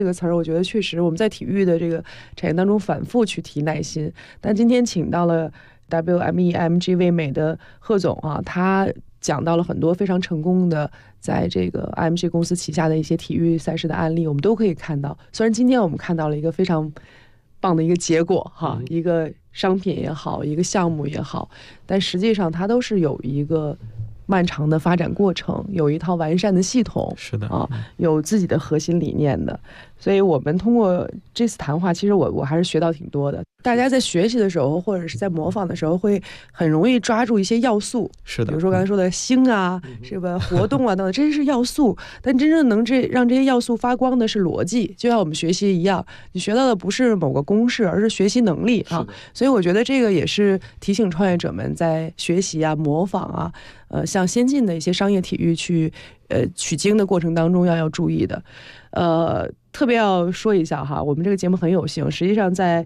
这个词儿，我觉得确实我们在体育的这个产业当中反复去提耐心。但今天请到了 WME、IMG 卫美的贺总啊，他讲到了很多非常成功的在这个 IMG 公司旗下的一些体育赛事的案例，我们都可以看到。虽然今天我们看到了一个非常棒的一个结果哈，一个商品也好，一个项目也好，但实际上它都是有一个漫长的发展过程，有一套完善的系统， 是的啊，有自己的核心理念的。所以我们通过这次谈话，其实我还是学到挺多的。大家在学习的时候，或者是在模仿的时候，会很容易抓住一些要素， 是的， 比如说刚才说的星啊，是吧，活动啊等等，这是要素。但真正能让这些要素发光的是逻辑，就像我们学习一样，你学到的不是某个公式，而是学习能力啊。所以我觉得这个也是提醒创业者们在学习啊、模仿啊，向先进的一些商业体育去取经的过程当中要注意的。特别要说一下哈，我们这个节目很有幸，实际上在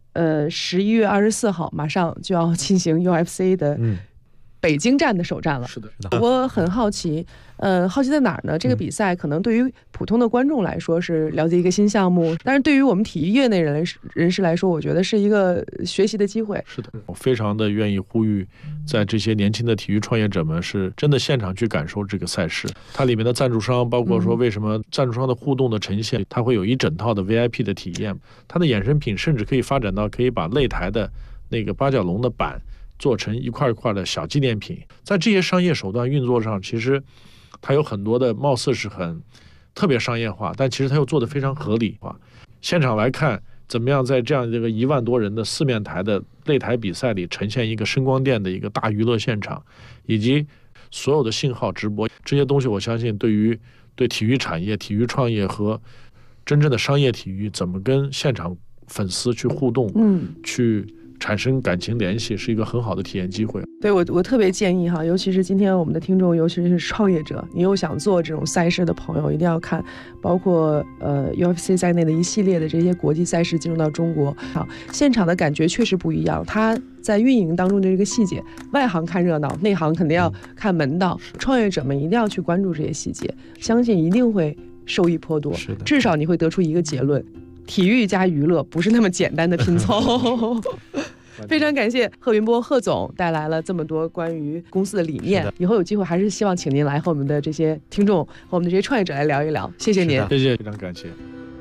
11月24号马上就要进行 UFC 的北京站的首战了。是的，我很好奇，好奇在哪儿呢？这个比赛可能对于普通的观众来说是了解一个新项目，但是对于我们体育业内人士来说，我觉得是一个学习的机会。 是的，我非常的愿意呼吁，在这些年轻的体育创业者们是真的现场去感受这个赛事。它里面的赞助商，包括说为什么赞助商的互动的呈现，它会有一整套的 VIP 的体验。它的衍生品甚至可以发展到可以把擂台的那个八角笼的板做成一块一块的小纪念品。在这些商业手段运作上，其实它有很多的貌似是很特别商业化，但其实它又做得非常合理化。现场来看，怎么样在这样一个1万多人的4面台的擂台比赛里呈现一个声光电的一个大娱乐现场，以及所有的信号直播，这些东西我相信对体育产业、体育创业和真正的商业体育怎么跟现场粉丝去互动，去产生感情联系，是一个很好的体验机会。 对，我特别建议哈，尤其是今天我们的听众，尤其是创业者，你又想做这种赛事的朋友，一定要看包括UFC 在内的一系列的这些国际赛事进入到中国，好，现场的感觉确实不一样。它在运营当中的这个细节，外行看热闹，内行肯定要看门道。创业者们一定要去关注这些细节，相信一定会受益颇多。是的，至少你会得出一个结论：体育加娱乐不是那么简单的拼凑。非常感谢贺云波贺总带来了这么多关于公司的理念，以后有机会还是希望请您来和我们的这些听众和我们的这些创业者来聊一聊。谢谢您， 谢谢，非常感谢。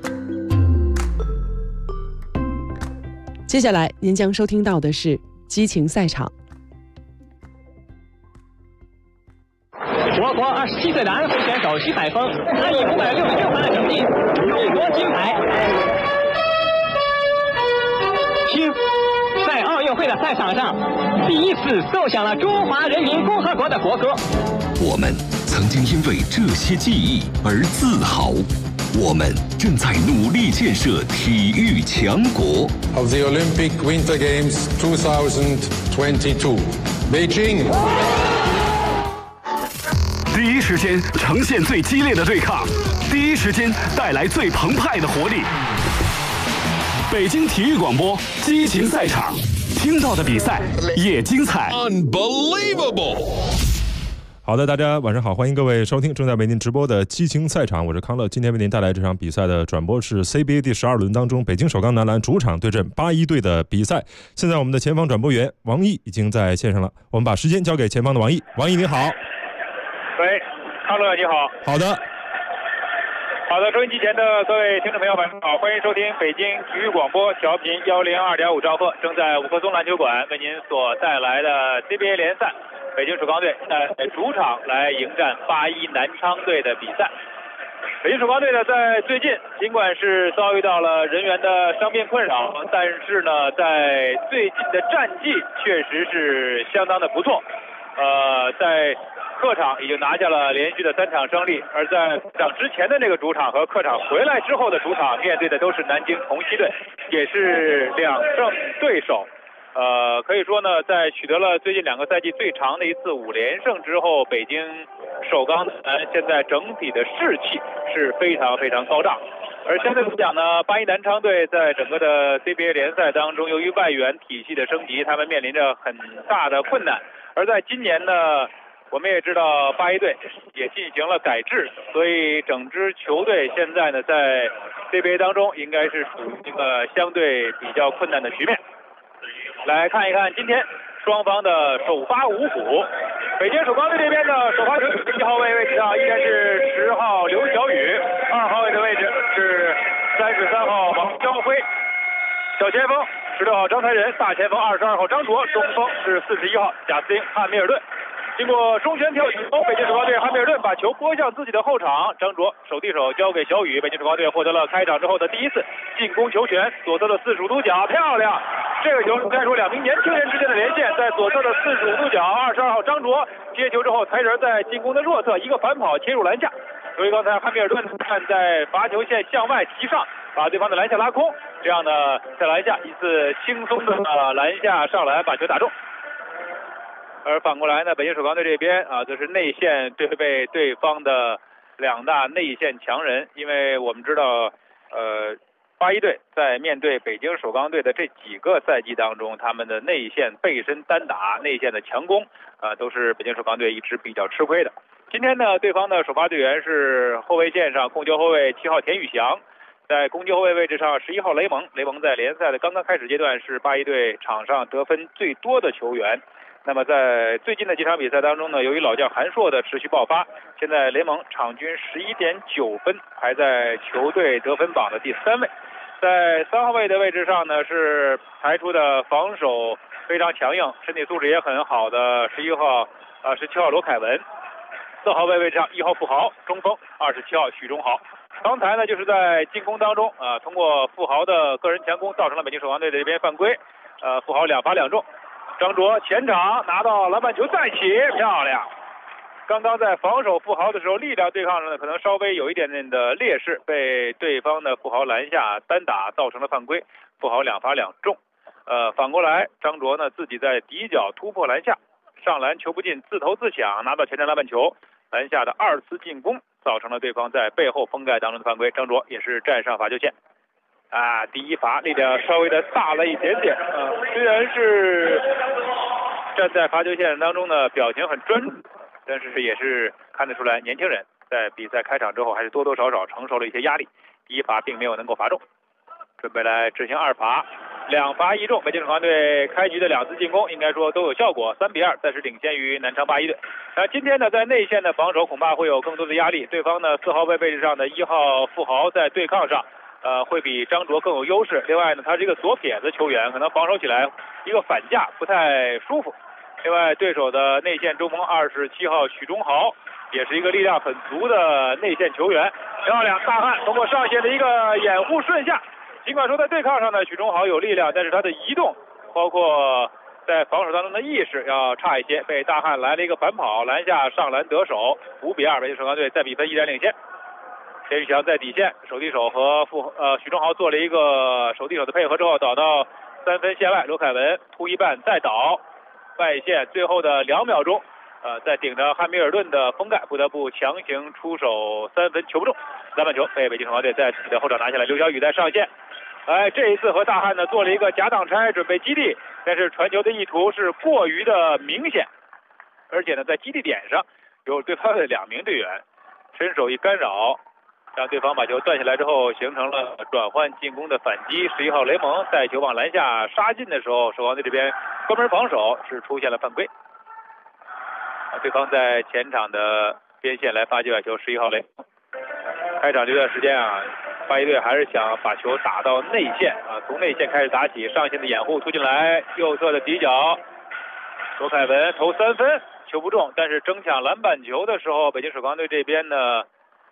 接下来您将收听到的是激情赛场。 我国27岁的安徽选手徐海峰，他以566分的成绩勇夺金牌。听，在奥运会的赛场上，第一次奏响了中华人民共和国的国歌。 我们曾经因为这些记忆而自豪，我们正在努力建设体育强国。 Of the Olympic Winter Games 2022, Beijing. 第一时间呈现最激烈的对抗，第一时间带来最澎湃的活力。北京体育广播激情赛场，听到的比赛也精彩。 Unbelievable！ 好的，大家晚上好，欢迎各位收听正在为您直播的激情赛场，我是康乐。今天为您带来这场比赛的转播是 CBA 第12轮当中北京首钢男篮主场对阵81队的比赛。现在我们的前方转播员王毅已经在线上了，我们把时间交给前方的王毅。王毅你好。 喂，康乐你好。 好的。 好的，收音机前的各位听众朋友们好，欢迎收听北京体育广播调频102.5兆赫，正在五棵松篮球馆为您所带来的 CBA 联赛，北京首钢队在主场来迎战81南昌队的比赛。北京首钢队呢，在最近尽管是遭遇到了人员的伤病困扰，但是呢，在最近的战绩确实是相当的不错。在客场已经拿下了连续的3场胜利，而在客场之前的那个主场和客场回来之后的主场面对的都是南京同曦队，也是2胜对手。可以说呢，在取得了最近2个赛季最长的一次5连胜之后，北京首钢男现在整体的士气是非常非常高涨。而相对来讲呢，81南昌队在整个的 CBA 联赛当中，由于外援体系的升级，他们面临着很大的困难。而在今年呢，我们也知道81队也进行了改制，所以整支球队现在呢，在 CBA 当中应该是属于一个相对比较困难的局面。来看一看今天双方的首发五虎。北京首钢队这边的首发球员1号位置上依然是10号刘晓宇，2号位的位置是33号王昭辉，小前锋16号张才仁，大前锋22号张卓，中锋是41号贾斯汀汉密尔顿。经过中旋跳起后，北京首钢队汉密尔顿把球拨向自己的后场，张卓手递手交给小宇，北京首钢队获得了开场之后的第一次进攻球权，左侧的45度角漂亮。这个球应该说两名年轻人之间的连线，在左侧的45度角，22号张卓接球之后，才仁在进攻的弱侧一个反跑切入篮下。由于刚才汉密尔顿站在罚球线向外提上，把对方的篮下拉空，这样呢在篮下一次轻松的篮下上篮把球打中。而反过来呢，北京首钢队这边则是内线对备对方的2大内线强人，因为我们知道81队在面对北京首钢队的这几个赛季当中，他们的内线背身单打、内线的强攻都是北京首钢队一直比较吃亏的。今天呢，对方的首发队员是后卫线上控球后卫7号田宇翔，在攻击后卫位置上11号雷蒙。雷蒙在联赛的刚刚开始阶段是81队场上得分最多的球员。那么在最近的几场比赛当中呢，由于老将韩硕的持续爆发，现在雷蒙场均11.9分，排在球队得分榜的第3位。在3号位的位置上呢，是排出的防守非常强硬、身体素质也很好的17号罗凯文。4号位置上1号富豪，中锋27号许忠豪。刚才呢就是在进攻当中通过富豪的个人强攻造成了北京首钢队的这边犯规，富豪2罚2中。张卓前场拿到篮板球再起，漂亮。刚刚在防守富豪的时候，力量对抗上呢可能稍微有一点点的劣势，被对方的富豪篮下单打造成了犯规，富豪2罚2中。反过来张卓呢自己在底角突破篮下，上篮球不进，自投自抢拿到前场篮板球，篮下的2次进攻造成了对方在背后封盖当中的犯规，张卓也是站上罚球线。第一罚力量稍微的大了一点点，虽然是站在罚球线当中呢，表情很专注，但是也是看得出来年轻人在比赛开场之后还是多多少少承受了一些压力。第一罚并没有能够罚中，准备来执行2罚，2罚1中。北京首钢队开局的2次进攻应该说都有效果，3比2暂时领先于南昌81队。今天呢在内线的防守恐怕会有更多的压力，对方呢4号位位置上的1号富豪在对抗上会比张卓更有优势。另外呢，他是一个左撇子球员，可能防守起来一个反架不太舒服。另外，对手的内线中锋27号许忠豪也是一个力量很足的内线球员。漂亮，大汉通过上线的一个掩护顺下。尽管说在对抗上呢，许忠豪有力量，但是他的移动包括在防守当中的意识要差一些，被大汉来了一个反跑，篮下上篮得手，5比2，北京首钢队在比分依然领先。田宇翔在底线手递手和许忠豪做了一个手递手的配合之后，倒到3分线外，罗凯文突一半再倒外线，最后的2秒钟在顶着汉密尔顿的封盖，不得不强行出手3分球不中，篮板球被北京首钢队在自己的后场拿下来。刘晓宇在上线，这一次和大汉呢做了一个假挡拆，准备击地，但是传球的意图是过于的明显，而且呢在击地点上有对方的2名队员伸手一干扰，让对方把球断下来之后，形成了转换进攻的反击。11号雷蒙带球往篮下杀进的时候，首钢队这边关门防守是出现了犯规。对方在前场的边线来发界外球，11号雷蒙。开场这段时间81队还是想把球打到内线从内线开始打起，上线的掩护突进来，右侧的底角，罗凯文投3分，球不中，但是争抢篮板球的时候，北京首钢队这边呢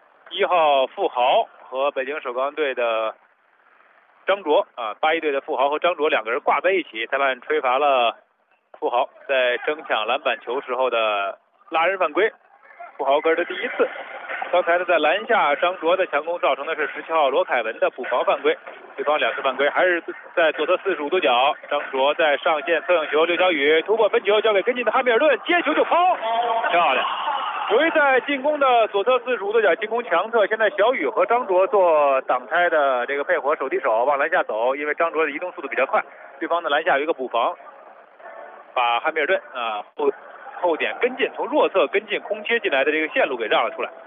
1号富豪和北京首钢队的张卓81队的富豪和张卓2个人挂在一起，裁判吹罚了富豪在争抢篮板球时候的拉人犯规，富豪个人的第一次。刚才呢在篮下张卓的强攻造成的是17号罗凯文的补防犯规，对方2次犯规还是在左侧45度角，张卓在上线侧应球，刘晓宇突破分球交给跟进的汉密尔顿，接球就抛，漂亮。由于在进攻的左侧45度角进攻强侧，现在小宇和张卓做挡拆的这个配合，手递手往篮下走，因为张卓的移动速度比较快，对方的篮下有一个补防，把汉密尔顿后点跟进，从弱侧跟进空切进来的这个线路给让了出来。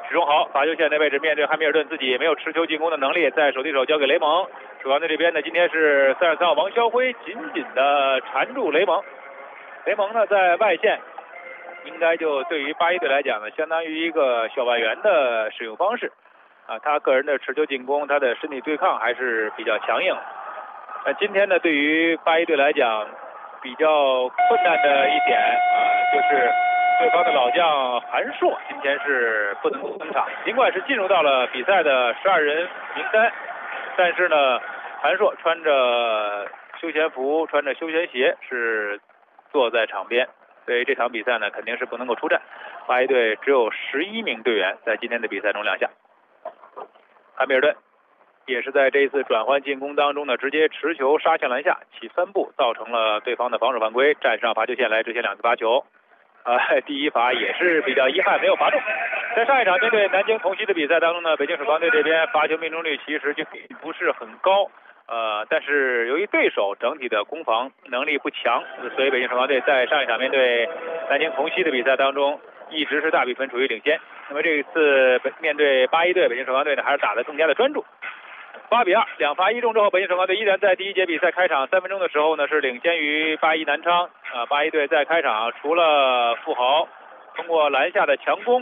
许忠豪罚球线的位置面对汉密尔顿，自己没有持球进攻的能力，在手递手交给雷蒙。守防队这边呢，今天是33号王肖辉紧紧的缠住雷蒙。雷蒙呢在外线，应该就对于81队来讲呢，相当于一个小外援的使用方式啊。他个人的持球进攻，他的身体对抗还是比较强硬。今天呢，对于81队来讲，比较困难的一点就是对方的老将韩硕今天是不能登场，尽管是进入到了比赛的12人名单，但是呢，韩硕穿着休闲服、穿着休闲鞋是坐在场边，所以这场比赛呢肯定是不能够出战。81队只有11名队员在今天的比赛中亮相。汉密尔顿也是在这一次转换进攻当中呢，直接持球杀向篮下，起3步，造成了对方的防守犯规，站上罚球线来执行2次罚球。第一罚也是比较遗憾，没有罚中。在上一场面对南京同曦的比赛当中呢，北京首钢队这边罚球命中率其实就不是很高，但是由于对手整体的攻防能力不强，所以北京首钢队在上一场面对南京同曦的比赛当中一直是大比分处于领先。那么这一次面对81队，北京首钢队呢还是打得更加的专注。8比2，两罚一中之后，北京首钢队依然在第一节比赛开场3分钟的时候呢是领先于81南昌。81队在开场除了富豪通过篮下的强攻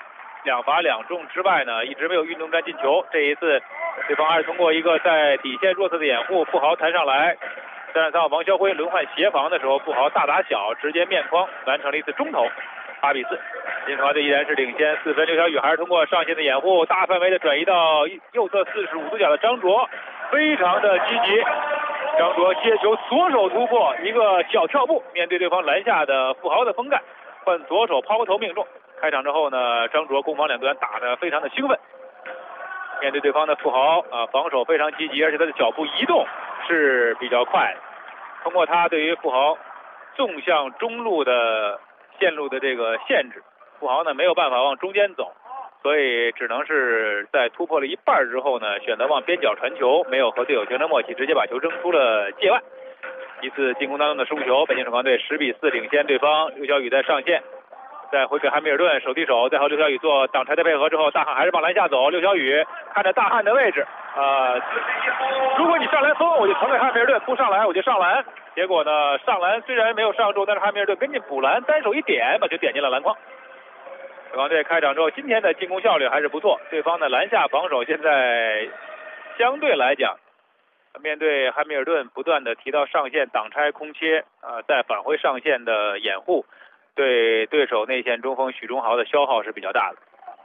2罚2中之外呢，一直没有运动战进球。这一次对方还是通过一个在底线弱侧的掩护，富豪弹上来，33号王肖辉轮换协防的时候，富豪大打小直接面框完成了一次中投，8比4。北京首钢队依然是领先4分。刘晓宇还是通过上线的掩护，大范围的转移到右侧45度角的张卓，非常的积极。张卓接球左手突破一个小跳步，面对对方篮下的富豪的封盖，换左手抛投命中。开场之后呢，张卓攻防两端打得非常的兴奋。面对对方的富豪防守非常积极，而且他的脚步移动是比较快的。通过他对于富豪纵向中路的线路的这个限制，富豪呢没有办法往中间走，所以只能是在突破了一半之后呢，选择往边角传球，没有和队友形成默契，直接把球扔出了界外。一次进攻当中的失误球，北京首钢队10比4领先对方。刘晓宇在上线，再回给汉密尔顿手递手，再和刘晓宇做挡拆的配合之后，大汉还是往篮下走。刘晓宇看着大汉的位置，如果你上篮封，我就传给汉密尔顿；不上篮我就上篮。结果呢，上篮虽然没有上中，但是汉密尔顿跟进补篮，单手一点把球点进了篮筐。首钢队开场之后，今天的进攻效率还是不错，对方的篮下防守现在相对来讲，面对汉密尔顿不断的提到上线挡拆空切再返回上线的掩护，对对手内线中锋许忠豪的消耗是比较大的。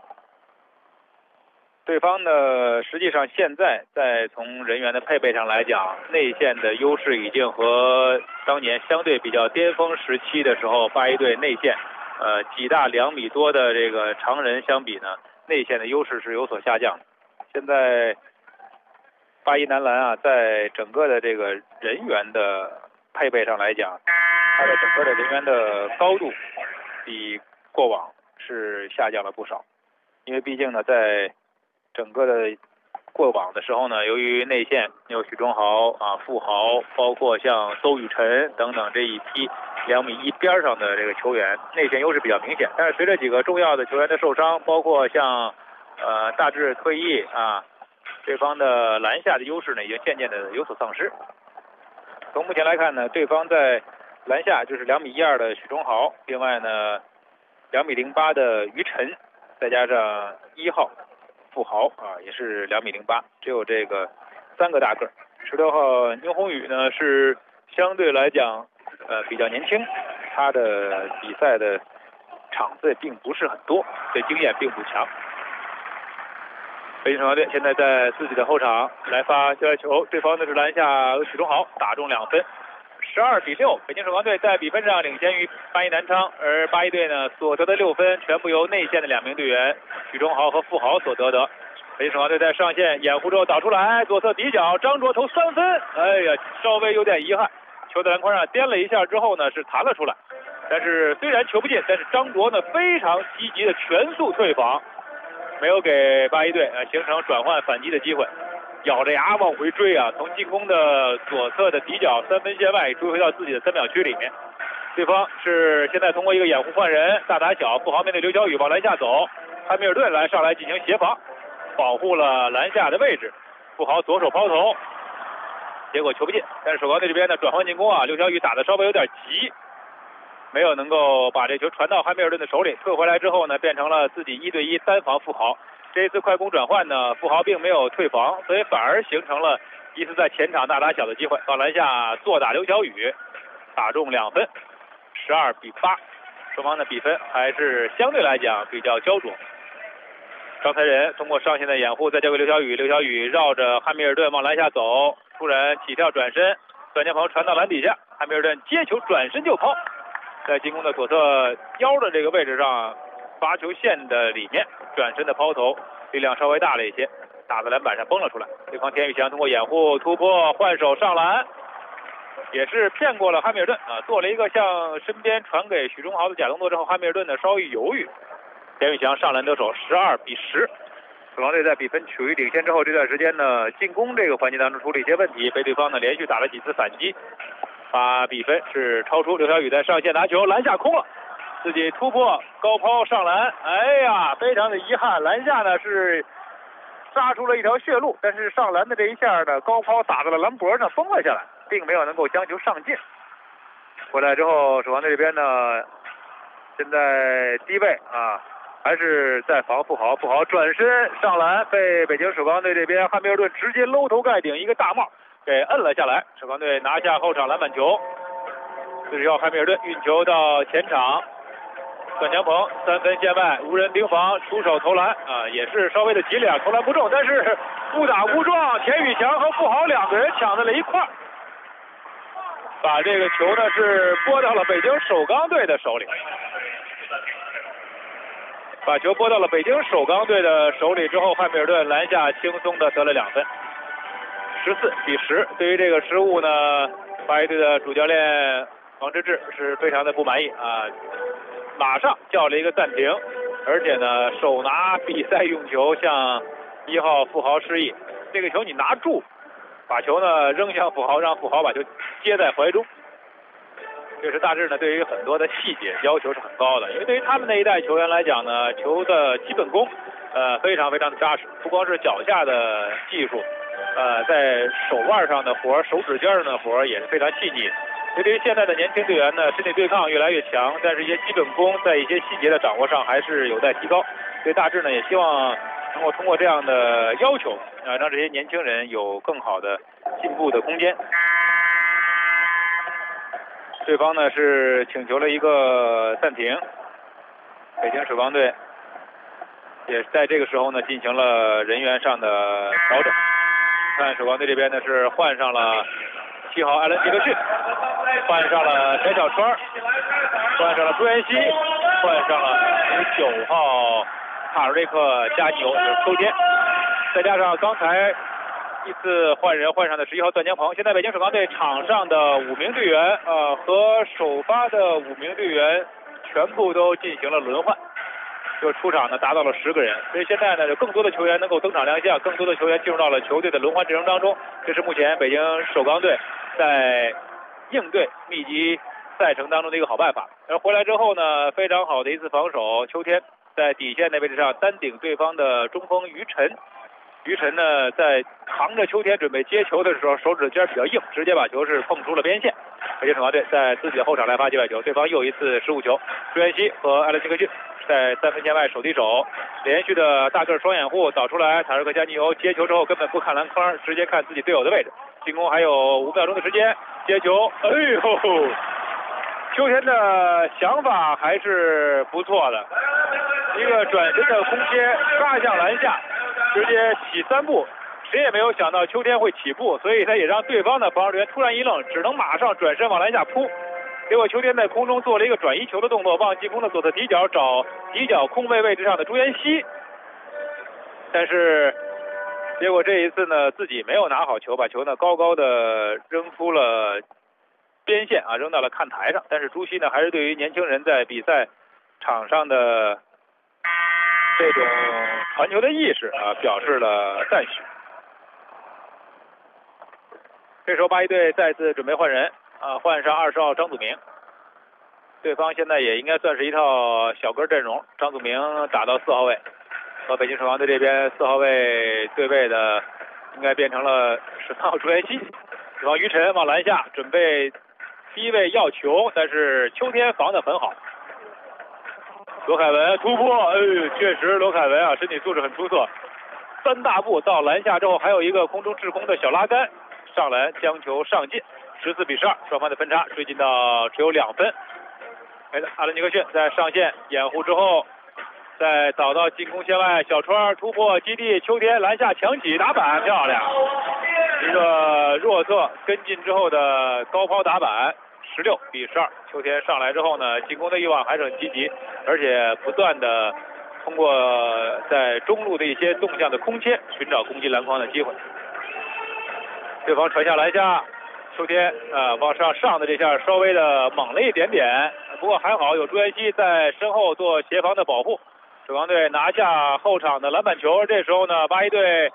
对方呢，实际上现在在从人员的配备上来讲，内线的优势已经和当年相对比较巅峰时期的时候81队内线几大2米多的这个常人相比呢，内线的优势是有所下降的。现在81男篮在整个的这个人员的配备上来讲，它的整个的人员的高度比过往是下降了不少。因为毕竟呢，在整个的过往的时候呢，由于内线有许忠豪富豪，包括像邹宇辰等等这一批2米1边上的这个球员，内线优势比较明显。但是随着几个重要的球员的受伤，包括像大致退役对方的篮下的优势呢，已经渐渐的有所丧失。从目前来看呢，对方在篮下就是2米12的许忠豪，另外呢2米08的于晨，再加上1号富豪也是2米08，只有这个3个大个。16号牛宏宇呢是相对来讲比较年轻，他的比赛的场次并不是很多，对经验并不强。北京首钢队现在在自己的后场来发交接球，对方的是篮下许忠豪打中2分，12比6，北京首钢队在比分上领先于81南昌，而81队呢所得的6分全部由内线的2名队员许忠豪和富豪所得。北京首钢队在上线掩护之后导出来，左侧底角张卓投3分，稍微有点遗憾，球在篮筐上颠了一下之后呢是弹了出来，但是虽然球不进，但是张卓呢非常积极的全速退防，没有给81队形成转换反击的机会，咬着牙往回追从进攻的左侧的底角3分线外追回到自己的3秒区里面。对方是现在通过一个掩护换人，大打小，富豪面对刘晓宇往篮下走， 汉密尔顿上来进行协防，保护了篮下的位置。富豪左手抛投，结果球不进。但是首钢队这边的转换进攻啊，刘晓宇打的稍微有点急，没有能够把这球传到汉密尔顿的手里。退回来之后呢，变成了自己1对1单防富豪。这一次快攻转换呢，富豪并没有退防，所以反而形成了一次在前场大打小的机会。到篮下坐打刘晓宇，打中2分，12比8。双方的比分还是相对来讲比较焦灼。张才仁通过上线的掩护，再交给刘晓宇，刘晓宇绕着汉密尔顿往篮下走，突然起跳转身，段家鹏传到篮底下，汉密尔顿接球转身就抛，在进攻的左侧腰的这个位置上，罚球线的里面转身的抛投力量稍微大了一些，打在篮板上崩了出来。对方田宇翔通过掩护突破换手上篮，也是骗过了汉密尔顿啊，做了一个向身边传给许忠豪的假动作之后，汉密尔顿呢稍微犹豫，田宇翔上篮得手，12比10。首钢队在比分处于领先之后，这段时间呢进攻这个环节当中出了一些问题，被对方呢连续打了几次反击，把比分是超出。刘晓宇在上线拿球，篮下空了，自己突破高抛上篮，哎呀，非常的遗憾，篮下呢是杀出了一条血路，但是上篮的这一下呢，高抛打在了篮脖上崩了下来，并没有能够将球上进。回来之后，首钢队这边呢，现在低位啊，还是在防富豪，富豪转身上篮，被北京首钢队这边汉密尔顿直接搂头盖顶一个大帽给摁了下来。首钢队拿下后场篮板球，40号汉密尔顿运球到前场，段强鹏3分线外无人盯防，出手投篮啊，也是稍微的急了，投篮不中，但是误打误撞，田宇翔和富豪2个人抢在了一块儿，把这个球呢是拨到了北京首钢队的手里。把球拨到了北京首钢队的手里之后，汉密尔顿篮下轻松的得了2分，14比10。对于这个失误呢，八一队的主教练王治郅是非常的不满意啊，马上叫了一个暂停，而且呢手拿比赛用球向1号富豪示意，这个球你拿住，把球呢扔向富豪，让富豪把球接在怀中。这是大致呢对于很多的细节要求是很高的，因为对于他们那一代球员来讲呢，球的基本功非常非常的扎实，不光是脚下的技术，在手腕上的活，手指尖上的活也是非常细腻。对于现在的年轻队员呢，身体对抗越来越强，但是一些基本功在一些细节的掌握上还是有待提高。所以大致呢也希望能够通过这样的要求让这些年轻人有更好的进步的空间。对方呢是请求了一个暂停，北京首钢队也在这个时候呢进行了人员上的调整。看首钢队这边呢是换上了7号艾伦·杰克逊，换上了翟小川，换上了朱彦西，换上了19号卡尔瑞克·加尼欧，就是秋天，再加上刚才一次换人换上的11号段江鹏。现在北京首钢队场上的5名队员和首发的5名队员全部都进行了轮换，就出场呢达到了10个人，所以现在呢有更多的球员能够登场亮相，更多的球员进入到了球队的轮换阵容当中，这是目前北京首钢队在应对密集赛程当中的一个好办法。而回来之后呢，非常好的一次防守，秋天在底线的位置上单顶对方的中锋于晨。于晨呢在扛着秋天准备接球的时候，手指尖比较硬，直接把球是碰出了边线。北京首钢队在自己的后场来发界外球，对方又一次失误球。朱彦西和艾伦·杰克逊在3分线外手递手，连续的大个双掩护导出来，塔尔克加尼欧接球之后根本不看篮筐，直接看自己队友的位置。进攻还有5秒钟的时间，接球，哎呦，秋天的想法还是不错的，一个转身的空切杀向篮下，直接起3步，谁也没有想到秋天会起步，所以他也让对方的防守员突然一愣，只能马上转身往篮下扑。结果秋天在空中做了一个转移球的动作，往进攻的左侧底角找底角空位置上的朱彦西，但是结果这一次呢自己没有拿好球，把球呢高高的扔出了边线啊，扔到了看台上。但是朱熹呢还是对于年轻人在比赛场上的这种传球的意识啊表示了赞许。这时候八一队再次准备换人啊，换上20号张祖明。对方现在也应该算是一套小个阵容，张祖明打到4号位， 和北京首钢队这边4号位对位的应该变成了13号朱彦西，对方于晨往篮下准备低位要球，但是秋天防得很好。罗凯文突破，确实罗凯文啊身体素质很出色，3大步到篮下之后还有一个空中滞空的小拉杆，上篮将球上进，14比12，双方的分差追进到只有2分。阿伦尼克逊在上线掩护之后，再找到进攻线外，小川突破基地，秋天篮下抢起打板，漂亮，一个弱侧跟进之后的高抛打板，16比12。秋天上来之后呢，进攻的欲望还是很积极，而且不断的通过在中路的一些纵向的空切寻找攻击篮筐的机会。对方传下篮下，秋天往上的这下稍微的猛了一点点，不过还好有朱彦西在身后做协防的保护。首钢队拿下后场的篮板球，这时候呢，81队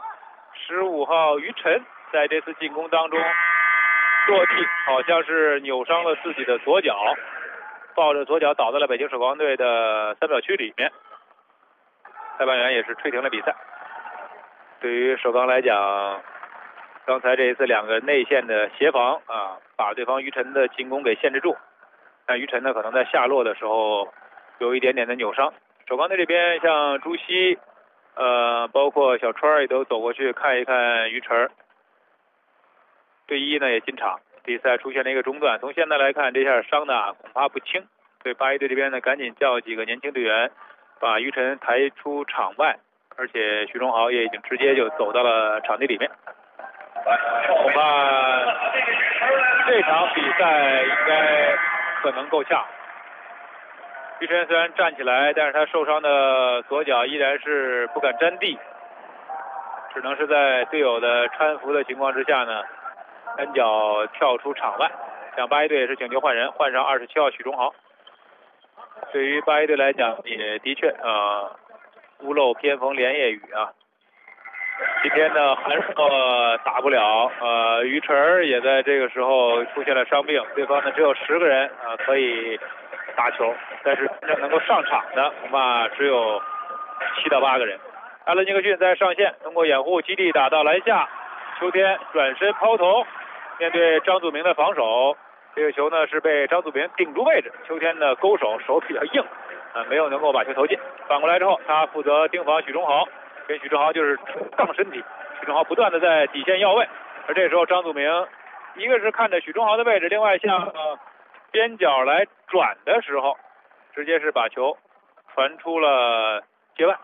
15号于晨在这次进攻当中落地，好像是扭伤了自己的左脚，抱着左脚倒在了北京首钢队的3秒区里面。裁判员也是吹停了比赛。对于首钢来讲，刚才这一次2个内线的协防把对方于晨的进攻给限制住，但于晨呢可能在下落的时候有一点点的扭伤。首钢队这边像朱熹包括小川也都走过去看一看于晨，队医呢也进场，比赛出现了一个中断。从现在来看，这下伤的恐怕不轻，所以81队这边呢赶紧叫几个年轻队员把于晨抬出场外，而且徐忠豪也已经直接就走到了场地里面。恐怕这场比赛应该可能够呛。于晨虽然站起来，但是他受伤的左脚依然是不敢沾地，只能是在队友的搀扶的情况之下呢，单脚跳出场外。像81队也是请求换人，换上27号许忠豪。对于81队来讲，也的确屋漏偏逢连夜雨啊。今天呢，韩硕打不了，于晨也在这个时候出现了伤病，对方呢只有10个人可以打球，但是真正能够上场的恐怕只有7到8个人。阿伦尼克逊在上线，通过掩护基地打到篮下，秋天转身抛投，面对张祖明的防守，这个球呢是被张祖明顶住位置，秋天的勾手比较硬，没有能够把球投进。反过来之后，他负责盯防许忠豪，跟许忠豪就是杠身体，许忠豪不断的在底线要位，而这时候张祖明一个是看着许忠豪的位置，另外向边角来转的时候，直接是把球传出了界外。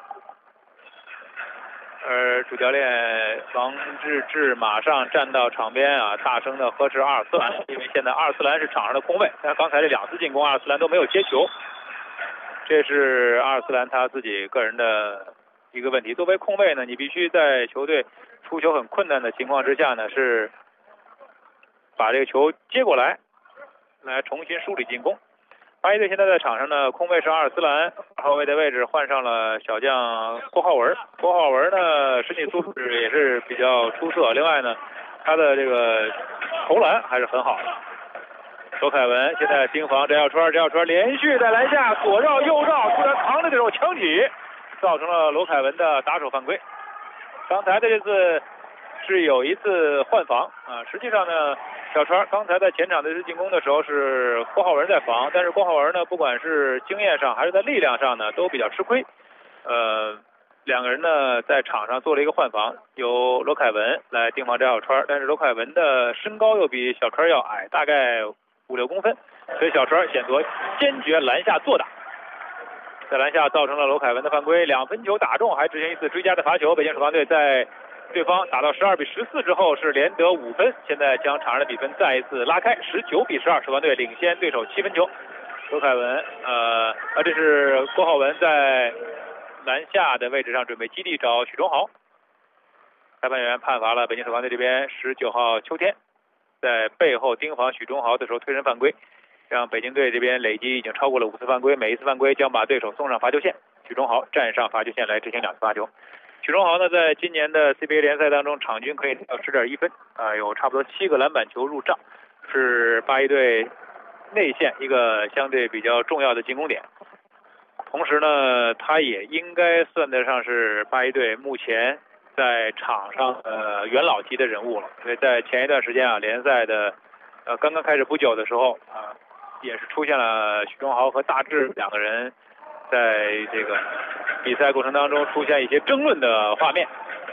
而主教练王治郅马上站到场边大声的呵斥阿尔斯兰，因为现在阿尔斯兰是场上的空位，但刚才这2次进攻阿尔斯兰都没有接球，这是阿尔斯兰他自己个人的一个问题。作为空位呢，你必须在球队出球很困难的情况之下呢，是把这个球接过来重新梳理进攻。81队现在在场上呢，空位是阿尔斯兰，后卫的位置换上了小将郭浩文。郭浩文呢身体素质也是比较出色，另外呢他的这个投篮还是很好的。罗凯文现在盯防翟小川连续在篮下左绕右绕，突然扛着这种抢起，造成了罗凯文的打手犯规。刚才的这次是有一次换防实际上呢，小川刚才在前场这次进攻的时候是郭浩文在防，但是郭浩文呢，不管是经验上还是在力量上呢，都比较吃亏。2个人呢在场上做了一个换防，由罗凯文来盯防翟小川，但是罗凯文的身高又比小川要矮，大概5-6公分，所以小川选择坚决篮下做打，在篮下造成了罗凯文的犯规，2分球打中，还执行一次追加的罚球。北京首钢队在对方打到12比14之后是连得5分，现在将场上的比分再一次拉开，19比12，首钢队领先对手7分球。罗凯文这是郭浩文在篮下的位置上准备基地找许忠豪。裁判员判罚了北京首钢队这边19号秋天在背后盯防许忠豪的时候推人犯规，让北京队这边累计已经超过了5次犯规，每一次犯规将把对手送上罚球线，许忠豪站上罚球线来执行2次罚球。许忠豪呢，在今年的 CBA 联赛当中，场均可以到10.1分，有差不多7个篮板球入账，是81队内线一个相对比较重要的进攻点。 同时呢，他也应该算得上是八一队目前在场上元老级的人物了。所以在前一段时间啊，联赛的刚刚开始不久的时候啊，也是出现了许忠豪和大志两个人在这个比赛过程当中出现一些争论的画面。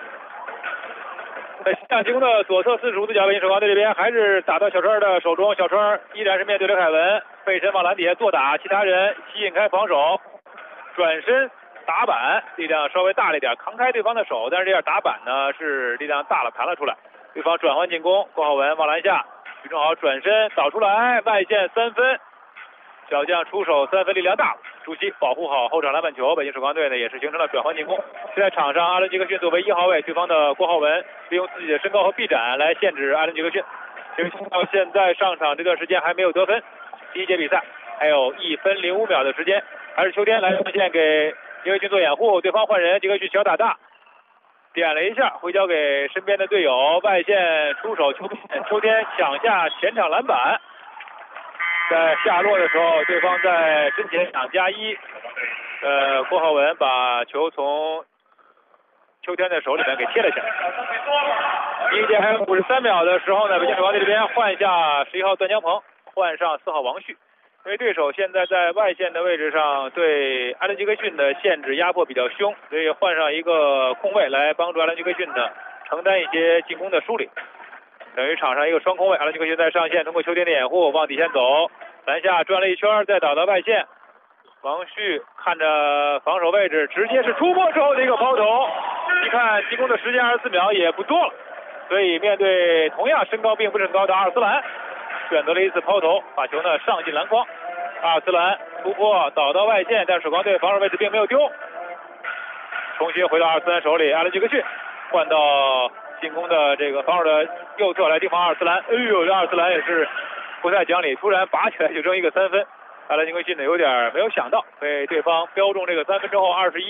在下进攻的左侧45度角，北京首钢队这边还是打到小川的手中，小川依然是面对刘凯文，背身往篮底下做打，其他人吸引开防守，转身打板，力量稍微大了一点，扛开对方的手，但是这样打板呢是力量大了，弹了出来。对方转换进攻，郭浩文往篮下，许忠豪转身倒出来，外线3分，小将出手3分，力量大了。朱熹保护好后场篮板球，北京首钢队呢也是形成了转换进攻。现在场上阿伦杰克逊作为1号位，对方的郭浩文利用自己的身高和臂展来限制阿伦杰克逊。杰克逊到现在上场这段时间还没有得分，第一节比赛还有1分05秒的时间，还是秋天来上线给杰克逊做掩护，对方换人，杰克逊小打大，点了一下，回交给身边的队友，外线出手，秋天抢下前场篮板。在下落的时候，对方在身前2加1，郭浩文把球从秋天的手里面给贴了下来。第一节还有53秒的时候呢，北京首钢队这边换下11号段江鹏，换上4号王旭。因为对手现在在外线的位置上对阿伦杰克逊的限制压迫比较凶，所以换上一个空位来帮助阿伦杰克逊呢承担一些进攻的梳理。等于场上一个双空位，阿伦杰克逊在上线，通过秋天的掩护往底线走，篮下转了一圈，再倒到外线。王旭看着防守位置，直接是出波之后的一个抛投。一看进攻的时间24秒也不多了，所以面对同样身高并不是很高的阿尔斯兰，选择了一次抛投，把球呢上进篮筐。阿尔斯兰突破倒到外线，但首钢队防守位置并没有丢，重新回到阿尔斯兰手里。阿伦杰克逊换到进攻的这个防守的右侧来提防阿尔斯兰，哎呦，这阿尔斯兰也是不太讲理，突然拔起来就扔一个3分。阿伦杰克逊呢有点没有想到，被对方标中这个3分之后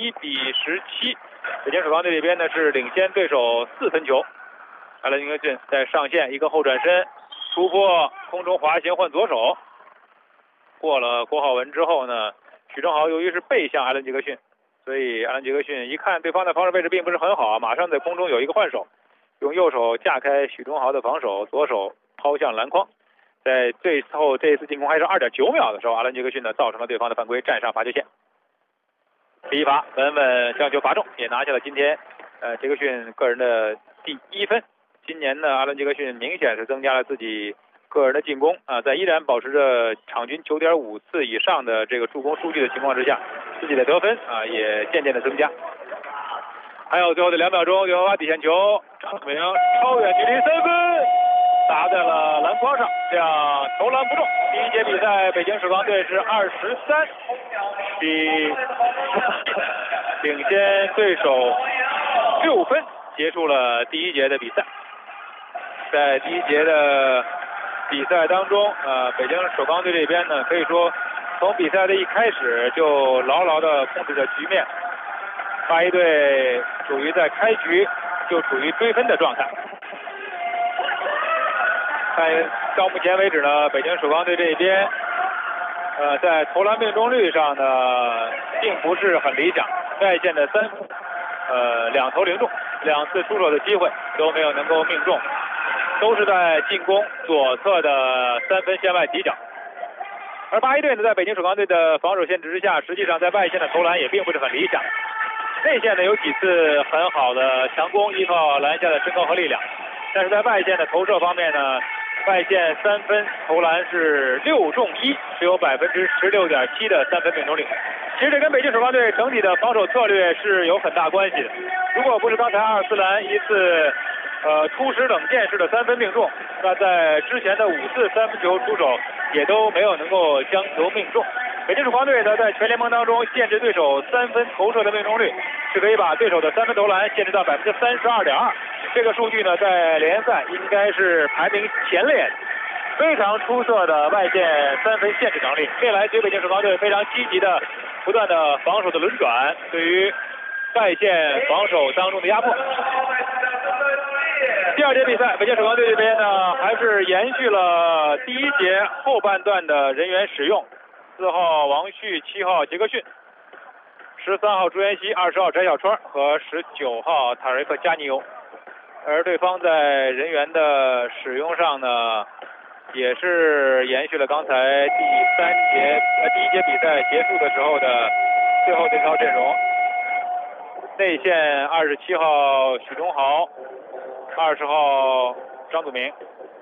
21-17，北京首钢队这边呢是领先对手4分球。阿伦杰克逊在上线一个后转身突破，空中滑行换左手，过了郭浩文之后呢，许忠豪由于是背向阿伦杰克逊，所以阿伦杰克逊一看对方的防守位置并不是很好，马上在空中有一个换手，用右手架开许忠豪的防守，左手抛向篮筐。在最后这一次进攻还是2.9秒的时候，阿伦杰克逊呢造成了对方的犯规，站上罚球线。第一罚稳稳将球罚中，也拿下了今天杰克逊个人的第1分。今年呢，阿伦杰克逊明显是增加了自己个人的进攻啊，在依然保持着场均9.5次以上的这个助攻数据的情况之下，自己的得分啊也渐渐的增加。还有最后的2秒钟，刘华华底线球，张子明超远距离3分，打在了篮筐上，这样投篮不中。第一节比赛，北京首钢队是23-17领先对手6分，结束了第一节的比赛。在第一节的比赛当中，北京首钢队这边呢，可以说从比赛的一开始就牢牢的控制着局面，八一队属于在开局就处于追分的状态。看到目前为止呢，北京首钢队这边在投篮命中率上呢并不是很理想，外线的3分2投0中，2次出手的机会都没有能够命中，都是在进攻左侧的3分线外底角。而八一队呢，在北京首钢队的防守限制之下，实际上在外线的投篮也并不是很理想。内线呢有几次很好的强攻，依靠篮下的身高和力量，但是在外线的投射方面呢，外线3分投篮是6中1，只有16.7%的3分命中率。其实这跟北京首钢队整体的防守策略是有很大关系的。如果不是刚才阿尔斯兰一次初始冷箭式的3分命中，那在之前的5次3分球出手也都没有能够将球命中。北京首钢队呢，在全联盟当中限制对手3分投射的命中率是可以把对手的3分投篮限制到32.2%。这个数据呢，在联赛应该是排名前列的，非常出色的外线3分限制能力，这来自于北京首钢队非常积极的不断的防守的轮转，对于外线防守当中的压迫。第二节比赛，北京首钢队这边呢，还是延续了第一节后半段的人员使用，4号王旭，7号杰克逊， 13号朱彦西、20号翟小川和19号塔瑞克加尼欧。而对方在人员的使用上呢，也是延续了刚才第一节比赛结束的时候的最后这套阵容。内线27号许忠豪，20号张祖明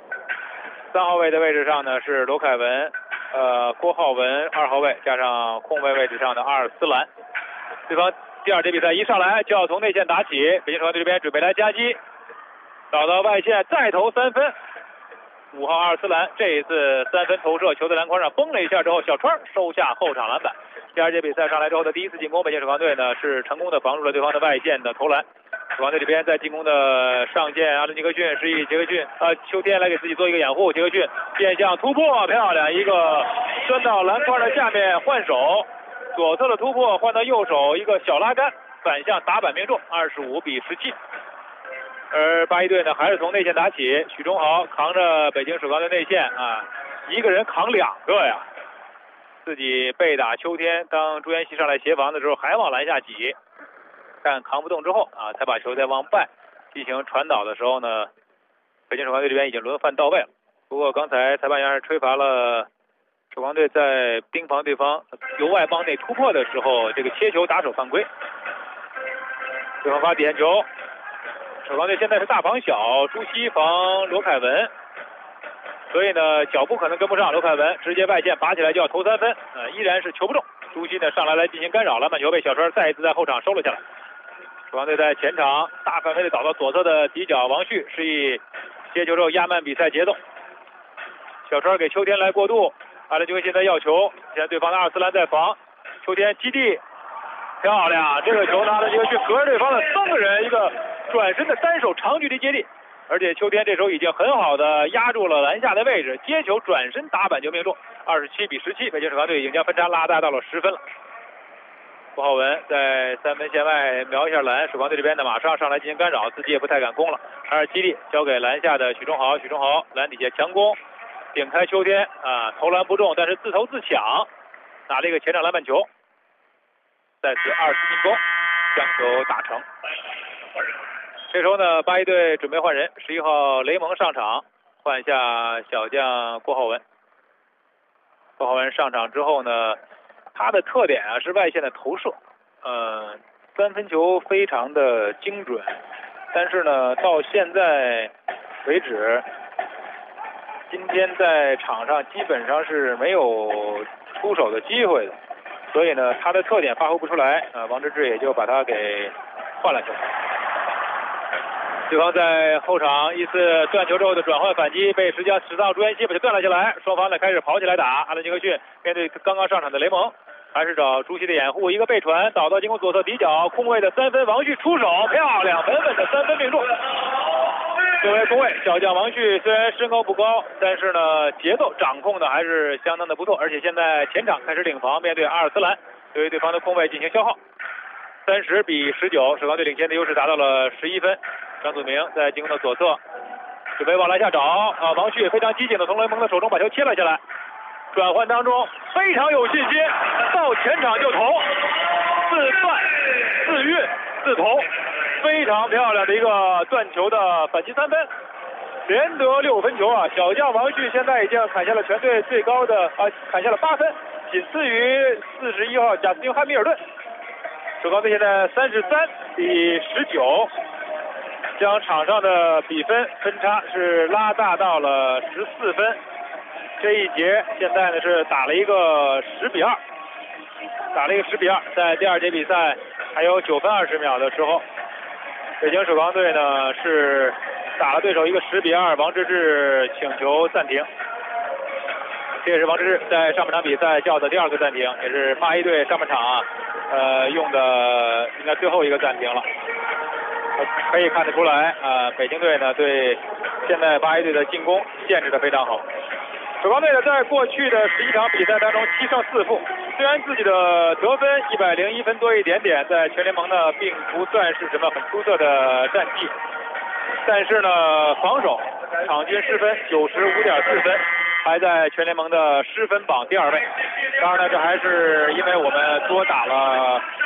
，3号位的位置上呢是罗凯文、郭浩文2号位，加上控卫位置上的阿尔斯兰。对方第二节比赛一上来就要从内线打起，北京首钢队这边准备来夹击，找到外线再投3分。5号阿尔斯兰这一次3分投射，球在篮筐上崩了一下之后，小川收下后场篮板。第二节比赛上来之后的第一次进攻，北京首钢队呢是成功的防住了对方的外线的投篮。首钢队这边在进攻的上线，阿伦杰克逊示意杰克逊秋天来给自己做一个掩护，杰克逊变向突破，漂亮，一个钻到篮筐的下面换手，左侧的突破换到右手，一个小拉杆反向打板命中，25-17。而八一队呢还是从内线打起，许忠豪扛着北京首钢队内线一个人扛2个呀，自己被打秋天，当朱彦西上来协防的时候还往篮下挤，但扛不动之后才把球再往外进行传导的时候呢，北京首钢队这边已经轮换到位了。不过刚才裁判员是吹罚了首钢队在盯防对方由外往内突破的时候，这个切球打手犯规。对方发底线球，首钢队现在是大防小，朱熹防罗凯文，所以呢脚步可能跟不上，罗凯文直接外线拔起来就要投3分，依然是球不中。朱熹呢上来进行干扰，篮板球被小川再一次在后场收了下来。首钢队在前场大范围的找到左侧的底角，王旭示意接球之后压慢比赛节奏。小川给秋天来过渡，阿伦杰克现在要球，现在对方的阿尔斯兰在防，秋天基地漂亮，这个球拿的这个去隔着对方的3个人，一个转身的单手长距离接力，而且秋天这时候已经很好的压住了篮下的位置，接球转身打板就命中，27-17，北京首钢队已经将分差拉大到了10分了。郭浩文在3分线外瞄一下篮，首钢队这边呢马上上来进行干扰，自己也不太敢攻了，还是基地交给篮下的许忠豪，许忠豪篮底下强攻，顶开秋天投篮不中，但是自投自抢，拿了一个前场篮板球，再次2次进攻将球打成。这时候呢八一队准备换人，11号雷蒙上场换下小将郭浩文。郭浩文上场之后呢，他的特点是外线的投射，3分球非常的精准，但是呢到现在为止今天在场上基本上是没有出手的机会的，所以呢他的特点发挥不出来，王治郅也就把他给换了下来。对方在后场一次断球之后的转换反击，被13号朱彦西把球断了下来，双方呢开始跑起来打。阿伦杰克逊面对刚刚上场的雷蒙，还是找朱熹的掩护，一个背传导到进攻左侧底角，空位的3分，王旭出手，漂亮，稳稳的3分命中。作为空位，小将王旭虽然身高不高，但是呢节奏掌控的还是相当的不错，而且现在前场开始领防，面对阿尔斯兰，对于对方的空位进行消耗。30-19，首钢队领先的优势达到了11分。张祖明在进攻的左侧准备往篮下找，王旭非常机警的从雷蒙的手中把球切了下来，转换当中非常有信心，到前场就投，自断自运自投，非常漂亮的一个断球的反击3分，连得6分球啊！小将王旭现在已经砍下了全队最高的砍下了8分，仅次于41号贾斯汀汉密尔顿。首钢队现在33-19，将场上的比分差是拉大到了14分。这一节现在呢是打了一个10-2，在第二节比赛还有9分20秒的时候，北京首钢队呢是打了对手一个10-2，王治郅请求暂停。这也是王治郅在上半场比赛叫的第2个暂停，也是八一队上半场用的应该最后一个暂停了。可以看得出来北京队呢对现在八一队的进攻限制的非常好。首钢队呢在过去的11场比赛当中7胜4负，虽然自己的得分101分多一点点，在全联盟呢并不算是什么很出色的战绩，但是呢防守场均失分95.4分，排在全联盟的失分榜第2位。当然呢这还是因为我们多打了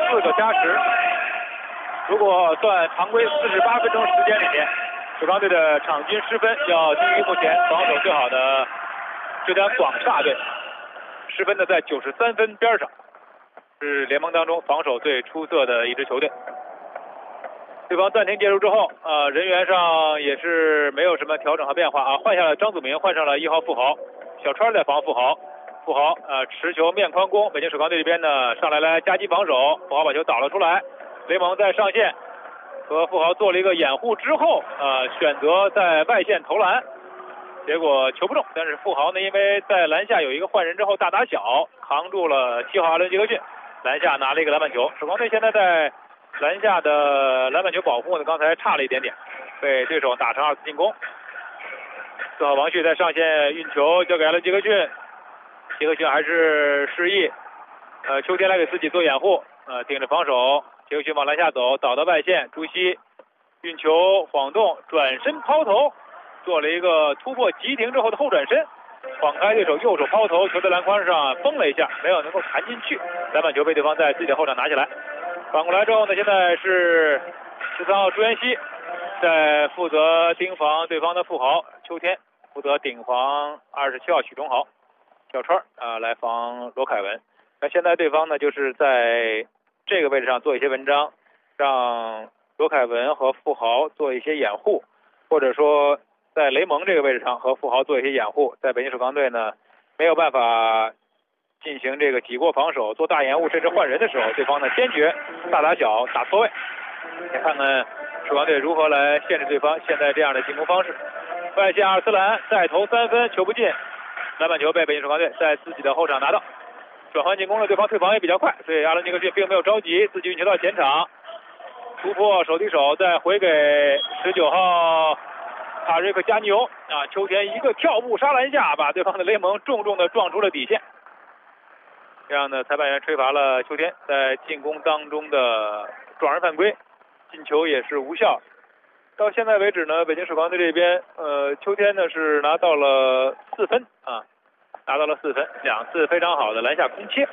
4个加时。如果算常规48分钟时间里面，首钢队的场均失分要低于目前防守最好的浙江广厦队，失分呢在93分边上，是联盟当中防守最出色的一支球队。对方暂停结束之后，人员上也是没有什么调整和变化啊，换下了张祖明，换上了1号傅豪，小川在防傅豪，傅豪持球面宽攻，北京首钢队这边呢上来夹击防守，傅豪把球倒了出来，雷蒙在上线和傅豪做了一个掩护之后，选择在外线投篮，结果球不中，但是傅豪呢因为在篮下有一个换人之后大打小，扛住了7号阿伦杰克逊，篮下拿了一个篮板球。首钢队现在在篮下的篮板球保护呢，刚才差了一点点，被对手打成2次进攻。4号王旭在上线运球，交给阿伦杰克逊，杰克逊还是示意，秋天来给自己做掩护，顶着防守，杰克逊往篮下走，倒到外线，朱熹运球晃动，转身抛投，做了一个突破急停之后的后转身，晃开对手右手抛投，球在篮筐上崩了一下，没有能够弹进去，篮板球被对方在自己的后场拿起来。反过来之后呢，现在是13号朱彦西在负责盯防对方的傅豪，秋天负责顶防27号许忠豪，小川来防罗凯文。那现在对方呢就是在这个位置上做一些文章，让罗凯文和傅豪做一些掩护，或者说在雷蒙这个位置上和傅豪做一些掩护，在北京首钢队呢没有办法进行这个挤过防守，做大延误甚至换人的时候，对方呢坚决大打小打错位。先看看首钢队如何来限制对方现在这样的进攻方式。外线阿尔斯兰再投3分，球不进，篮板球被北京首钢队在自己的后场拿到。转换进攻了，对方退防也比较快，所以阿伦杰克逊并没有着急，自己运球到前场，突破手递手，再回给19号卡瑞克加尼欧秋田一个跳步杀篮下，把对方的雷蒙重重的撞出了底线。这样呢，裁判员吹罚了秋天在进攻当中的撞人犯规，进球也是无效。到现在为止呢，北京首钢队这边秋天呢是拿到了4分拿到了4分，2次非常好的篮下空切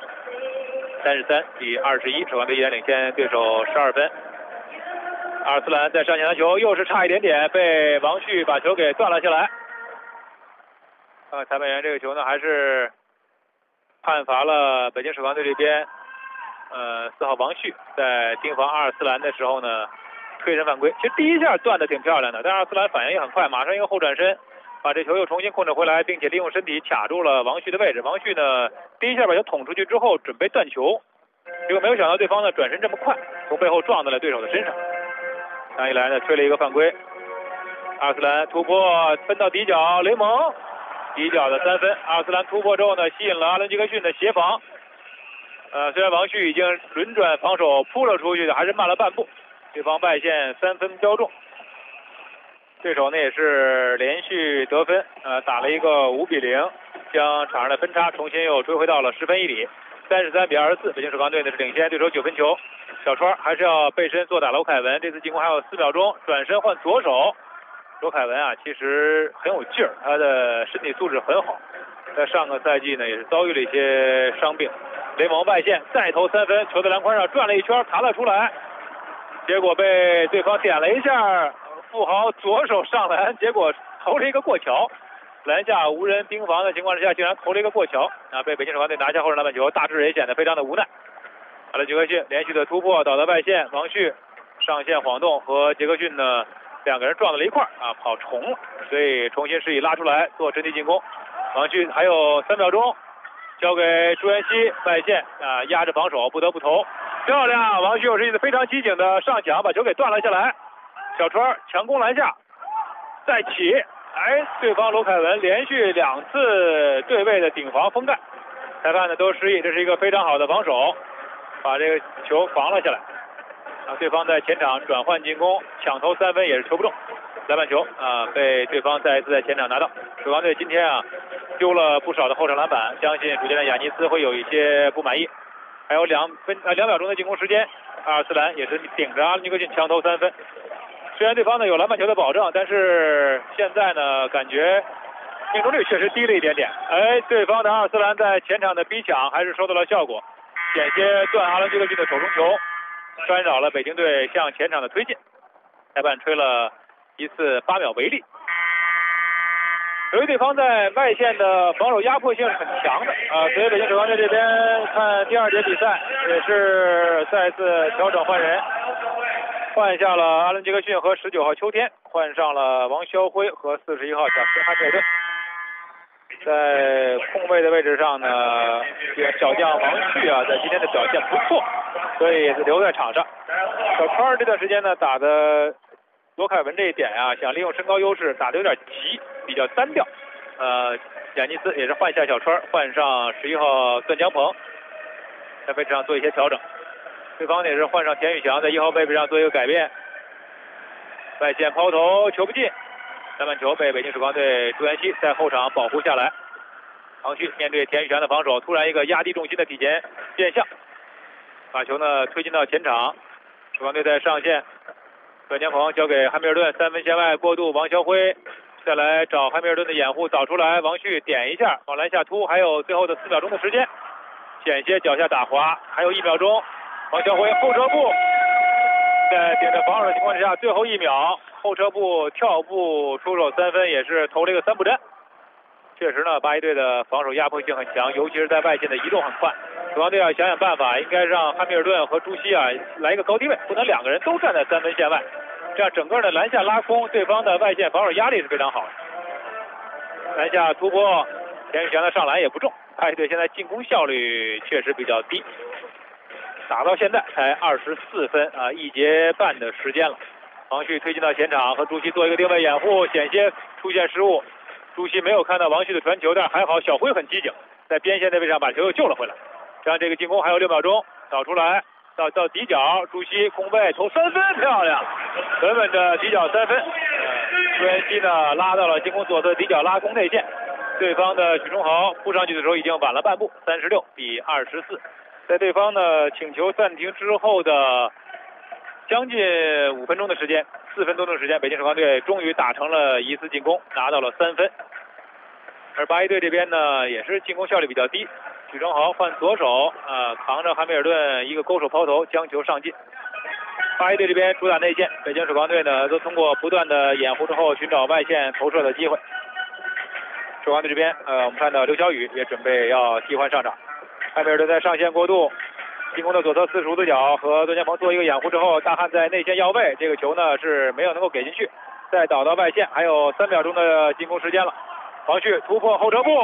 ，33比21，首钢队依然领先对手12分。阿尔斯兰在上线篮球又是差一点点，被王旭把球给断了下来。裁判员这个球呢还是判罚了北京首钢队这边4号王旭在盯防阿尔斯兰的时候呢推人犯规。其实第一下断的挺漂亮的，但阿尔斯兰反应也很快，马上一个后转身把这球又重新控制回来，并且利用身体卡住了王旭的位置。王旭呢第一下把球捅出去之后准备断球，结果没有想到对方呢转身这么快，从背后撞到了对手的身上。这样一来呢吹了一个犯规。阿尔斯兰突破分到底角，雷蒙底角的3分。阿尔斯兰突破之后呢吸引了阿伦杰克逊的协防，虽然王旭已经轮转防守扑了出去的，还是慢了半步，对方外线3分标中。对手呢也是连续得分，打了一个5比0，将场上的分差重新又追回到了10分1厘，33比24，北京首钢队呢是领先对手9分球。小川还是要背身做打罗凯文，这次进攻还有4秒钟，转身换左手。罗凯文其实很有劲儿，他的身体素质很好，在上个赛季呢也是遭遇了一些伤病。雷蒙外线再投3分，球在篮筐上转了一圈弹了出来，结果被对方点了一下，富豪左手上篮，结果投了一个过桥，篮下无人盯防的情况之下竟然投了一个过桥，被北京首钢队拿下后场篮板球，大致也显得非常的无奈。阿伦杰克逊连续的突破倒到外线，王旭上线晃动和杰克逊呢2个人撞到了一块跑重了，所以重新示意拉出来做阵地进攻。王旭还有3秒钟，交给朱彦西外线压着防守不得不投，漂亮！王旭又是一次非常机警的上抢，把球给断了下来。小川强攻篮下，再起，对方罗凯文连续2次对位的顶防封盖，裁判呢都示意这是一个非常好的防守，把这个球防了下来。对方在前场转换进攻，抢投3分也是球不中，篮板球被对方再一次在前场拿到。首钢队今天丢了不少的后场篮板，相信主教练雅尼斯会有一些不满意。还有2秒钟的进攻时间，阿尔斯兰也是顶着阿伦杰克逊强投3分。虽然对方呢有篮板球的保证，但是现在呢感觉命中率确实低了一点点。对方的阿尔斯兰在前场的逼抢还是收到了效果。 险些断阿伦杰克逊的手中球，干扰了北京队向前场的推进。裁判吹了一次8秒违例。由于对方在外线的防守压迫性是很强的所以北京水钢队这边看第2节比赛也是再次调整换人，换下了阿伦杰克逊和19号秋天，换上了王霄辉和41号贾斯汉密尔顿。在控卫的位置上呢，小将王旭在今天的表现不错，所以也是留在场上。小川这段时间呢打的罗凯文这一点想利用身高优势打得有点急，比较单调。亚尼斯也是换下小川，换上11号段江鹏，在位置上做一些调整。对方也是换上田宇翔，在1号位置上做一个改变。外线抛投球不进，篮板球被北京水钢队朱元熙在后场保护下来。王旭面对田宇翔的防守，突然一个压低重心的体前变向，把球呢推进到前场。水钢队在上线，段江鹏交给汉密尔顿，3分线外过渡，王霄辉再来找汉密尔顿的掩护，找出来，王旭点一下往篮下突，还有最后的4秒钟的时间，险些脚下打滑，还有1秒钟，王霄辉后撤步，在顶着防守的情况之下，最后1秒后撤步跳步出手3分，也是投了一个3不沾。确实呢，巴西队的防守压迫性很强，尤其是在外线的移动很快。水钢队要想想办法，应该让汉密尔顿和朱熹来一个高低位，不能2个人都站在3分线外，这样整个的篮下拉空，对方的外线防守压力是非常好的。篮下突破，田宇翔的上篮也不中，巴西队现在进攻效率确实比较低，打到现在才24分1节半的时间了。王旭推进到前场，和朱熹做一个定位掩护，险些出现失误。朱熹没有看到王旭的传球，但还好小辉很机警，在边线的位置上把球又救了回来。这样这个进攻还有6秒钟，找出来到底角，朱熹空位投3分，漂亮，稳稳的底角3分。朱元熙呢拉到了进攻左侧底角拉空内线，对方的许忠豪扑上去的时候已经晚了半步，36比24。在对方呢请求暂停之后的将近5分钟的时间，4分多钟的时间，北京水钢队终于打成了一次进攻，拿到了3分。而巴西队这边呢也是进攻效率比较低，许忠豪换左手扛着汉密尔顿一个勾手抛投将球上进。巴西队这边主打内线，北京水钢队呢都通过不断的掩护之后寻找外线投射的机会。水钢队这边我们看到刘晓宇也准备要替换上场，汉密尔顿在上线过渡，进攻的左侧四十五度角和段江鹏做一个掩护之后，大汉在内线要位，这个球呢是没有能够给进去，再倒到外线，还有3秒钟的进攻时间了。王旭突破后撤步，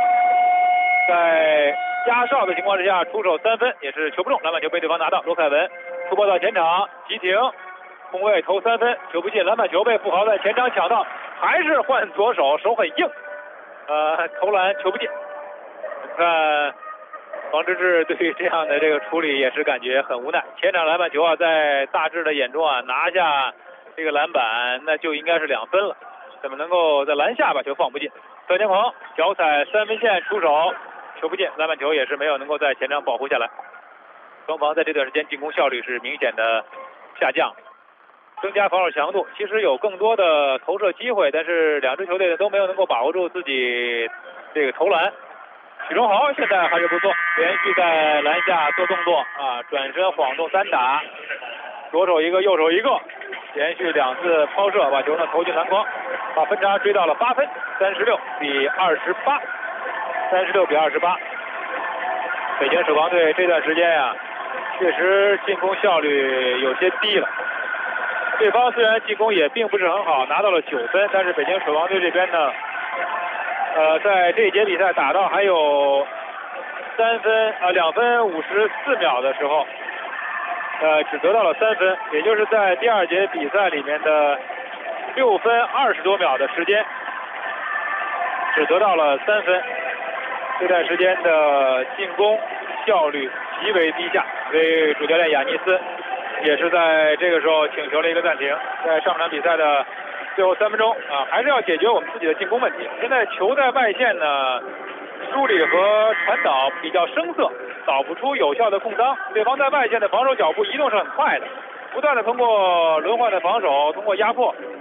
在压哨的情况之下出手3分，也是球不中，篮板球被对方拿到。罗凯文突破到前场，急停空位投3分，球不进，篮板球被富豪在前场抢到，还是换左手，手很硬，投篮球不进。看王治郅对于这样的这个处理也是感觉很无奈。前场篮板球在大致的眼中拿下这个篮板那就应该是2分了，怎么能够在篮下把球放不进？段江鹏脚踩3分线出手，球不进，篮板球也是没有能够在前场保护下来。双方在这段时间进攻效率是明显的下降，增加防守强度，其实有更多的投射机会，但是2支球队都没有能够把握住自己这个投篮。许忠豪现在还是不错，连续在篮下做动作转身晃动单打，左手一个右手一个，连续2次抛射把球呢投进篮筐，把分差追到了8分，36比28。36比28。北京水钢队这段时间确实进攻效率有些低了。对方虽然进攻也并不是很好，拿到了9分，但是北京水钢队这边呢在这一节比赛打到还有2分54秒的时候只得到了3分，也就是在第2节比赛里面的6分20多秒的时间只得到了3分。这段时间的进攻效率极为低下，所以主教练亚尼斯也是在这个时候请求了一个暂停。在上场比赛的最后3分钟还是要解决我们自己的进攻问题。现在球在外线呢梳理和传导比较生涩，导不出有效的空当，对方在外线的防守脚步移动是很快的，不断的通过轮换的防守，通过压迫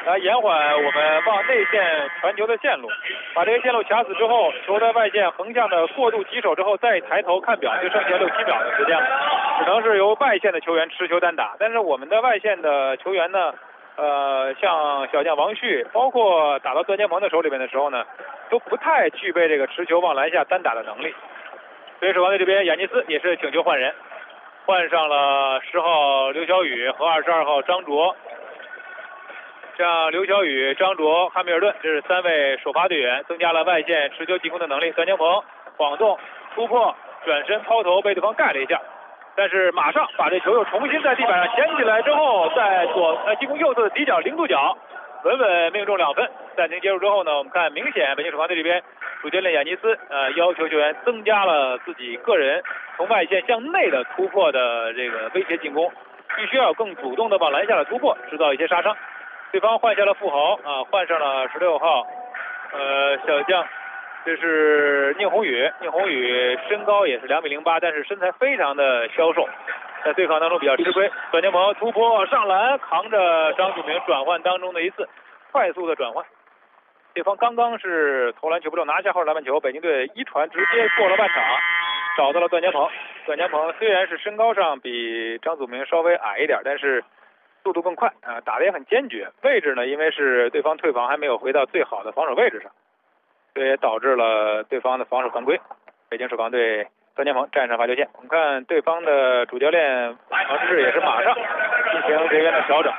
来延缓我们往内线传球的线路，把这个线路卡死之后，球在外线横向的过渡几手之后，再抬头看表，就剩下6、7秒的时间了，只能是由外线的球员持球单打。但是我们的外线的球员呢，像小将王旭，包括打到段坚鹏的手里面的时候呢，都不太具备这个持球往篮下单打的能力。所以说，王队这边雅尼斯也是请求换人，换上了10号刘晓宇和22号张卓。像刘晓宇、张卓、汉密尔顿，这是3位首发队员，增加了外线持球进攻的能力。段坚鹏晃动、突破、转身抛投被对方盖了一下，但是马上把这球又重新在地板上捡起来之后，在进攻右侧的底角0度角，稳稳命中2分。暂停结束之后呢，我们看明显北京首发队这边主教练雅尼斯要求球员增加了自己个人从外线向内的突破的这个威胁进攻，必须要更主动的往篮下的突破，制造一些杀伤。对方换下了富豪换上了16号小将，这是宁宏宇。宁宏宇身高也是2.08米，但是身材非常的消瘦，在对抗当中比较吃亏。段坚鹏突破上篮，扛着张祖明转换当中的一次快速的转换。对方刚刚是投篮球不中，拿下后篮板球，北京队一传直接过了半场，找到了段坚鹏。段坚鹏虽然是身高上比张祖明稍微矮一点，但是速度更快打得也很坚决。位置呢，因为是对方退防还没有回到最好的防守位置上，这也导致了对方的防守犯规。北京首钢队段坚鹏站上罚球线。我们看对方的主教练王治郅也是马上进行人员的调整，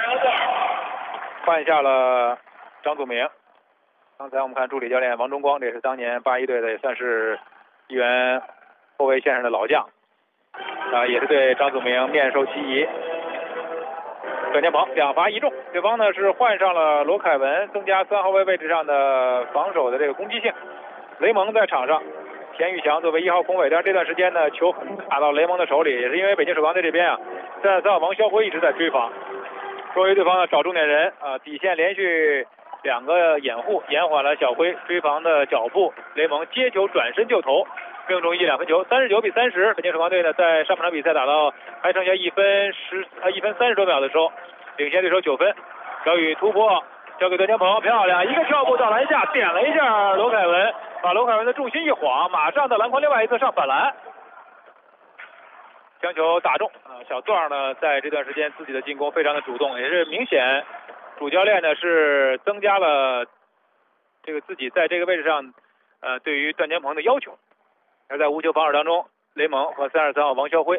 换下了张祖明。刚才我们看助理教练王忠光，这也是当年81队的，也算是一员后卫线上的老将也是对张祖明面授其疑。段坚鹏2罚1中，对方呢是换上了罗凯文，增加3号位位置上的防守的这个攻击性。雷蒙在场上，田宇翔作为1号空位，但是这段时间呢球打到雷蒙的手里，也是因为北京首钢队这边3号王霄辉一直在追防，作为对方呢找重点人底线连续2个掩护，延缓了小辉追防的脚步。雷蒙接球转身就投，命中2分球，39比30。北京首钢队呢在上半场比赛打到还剩下1分30多秒的时候，领先对手9分。小雨突破交给段坚鹏，漂亮，一个跳步到篮下，点了一下罗凯文，把罗凯文的重心一晃，马上到篮筐另外一侧上反篮，将球打中小段呢在这段时间自己的进攻非常的主动，也是明显主教练呢是增加了这个自己在这个位置上对于段坚鹏的要求。而在无球防守当中，雷蒙和33号王霄辉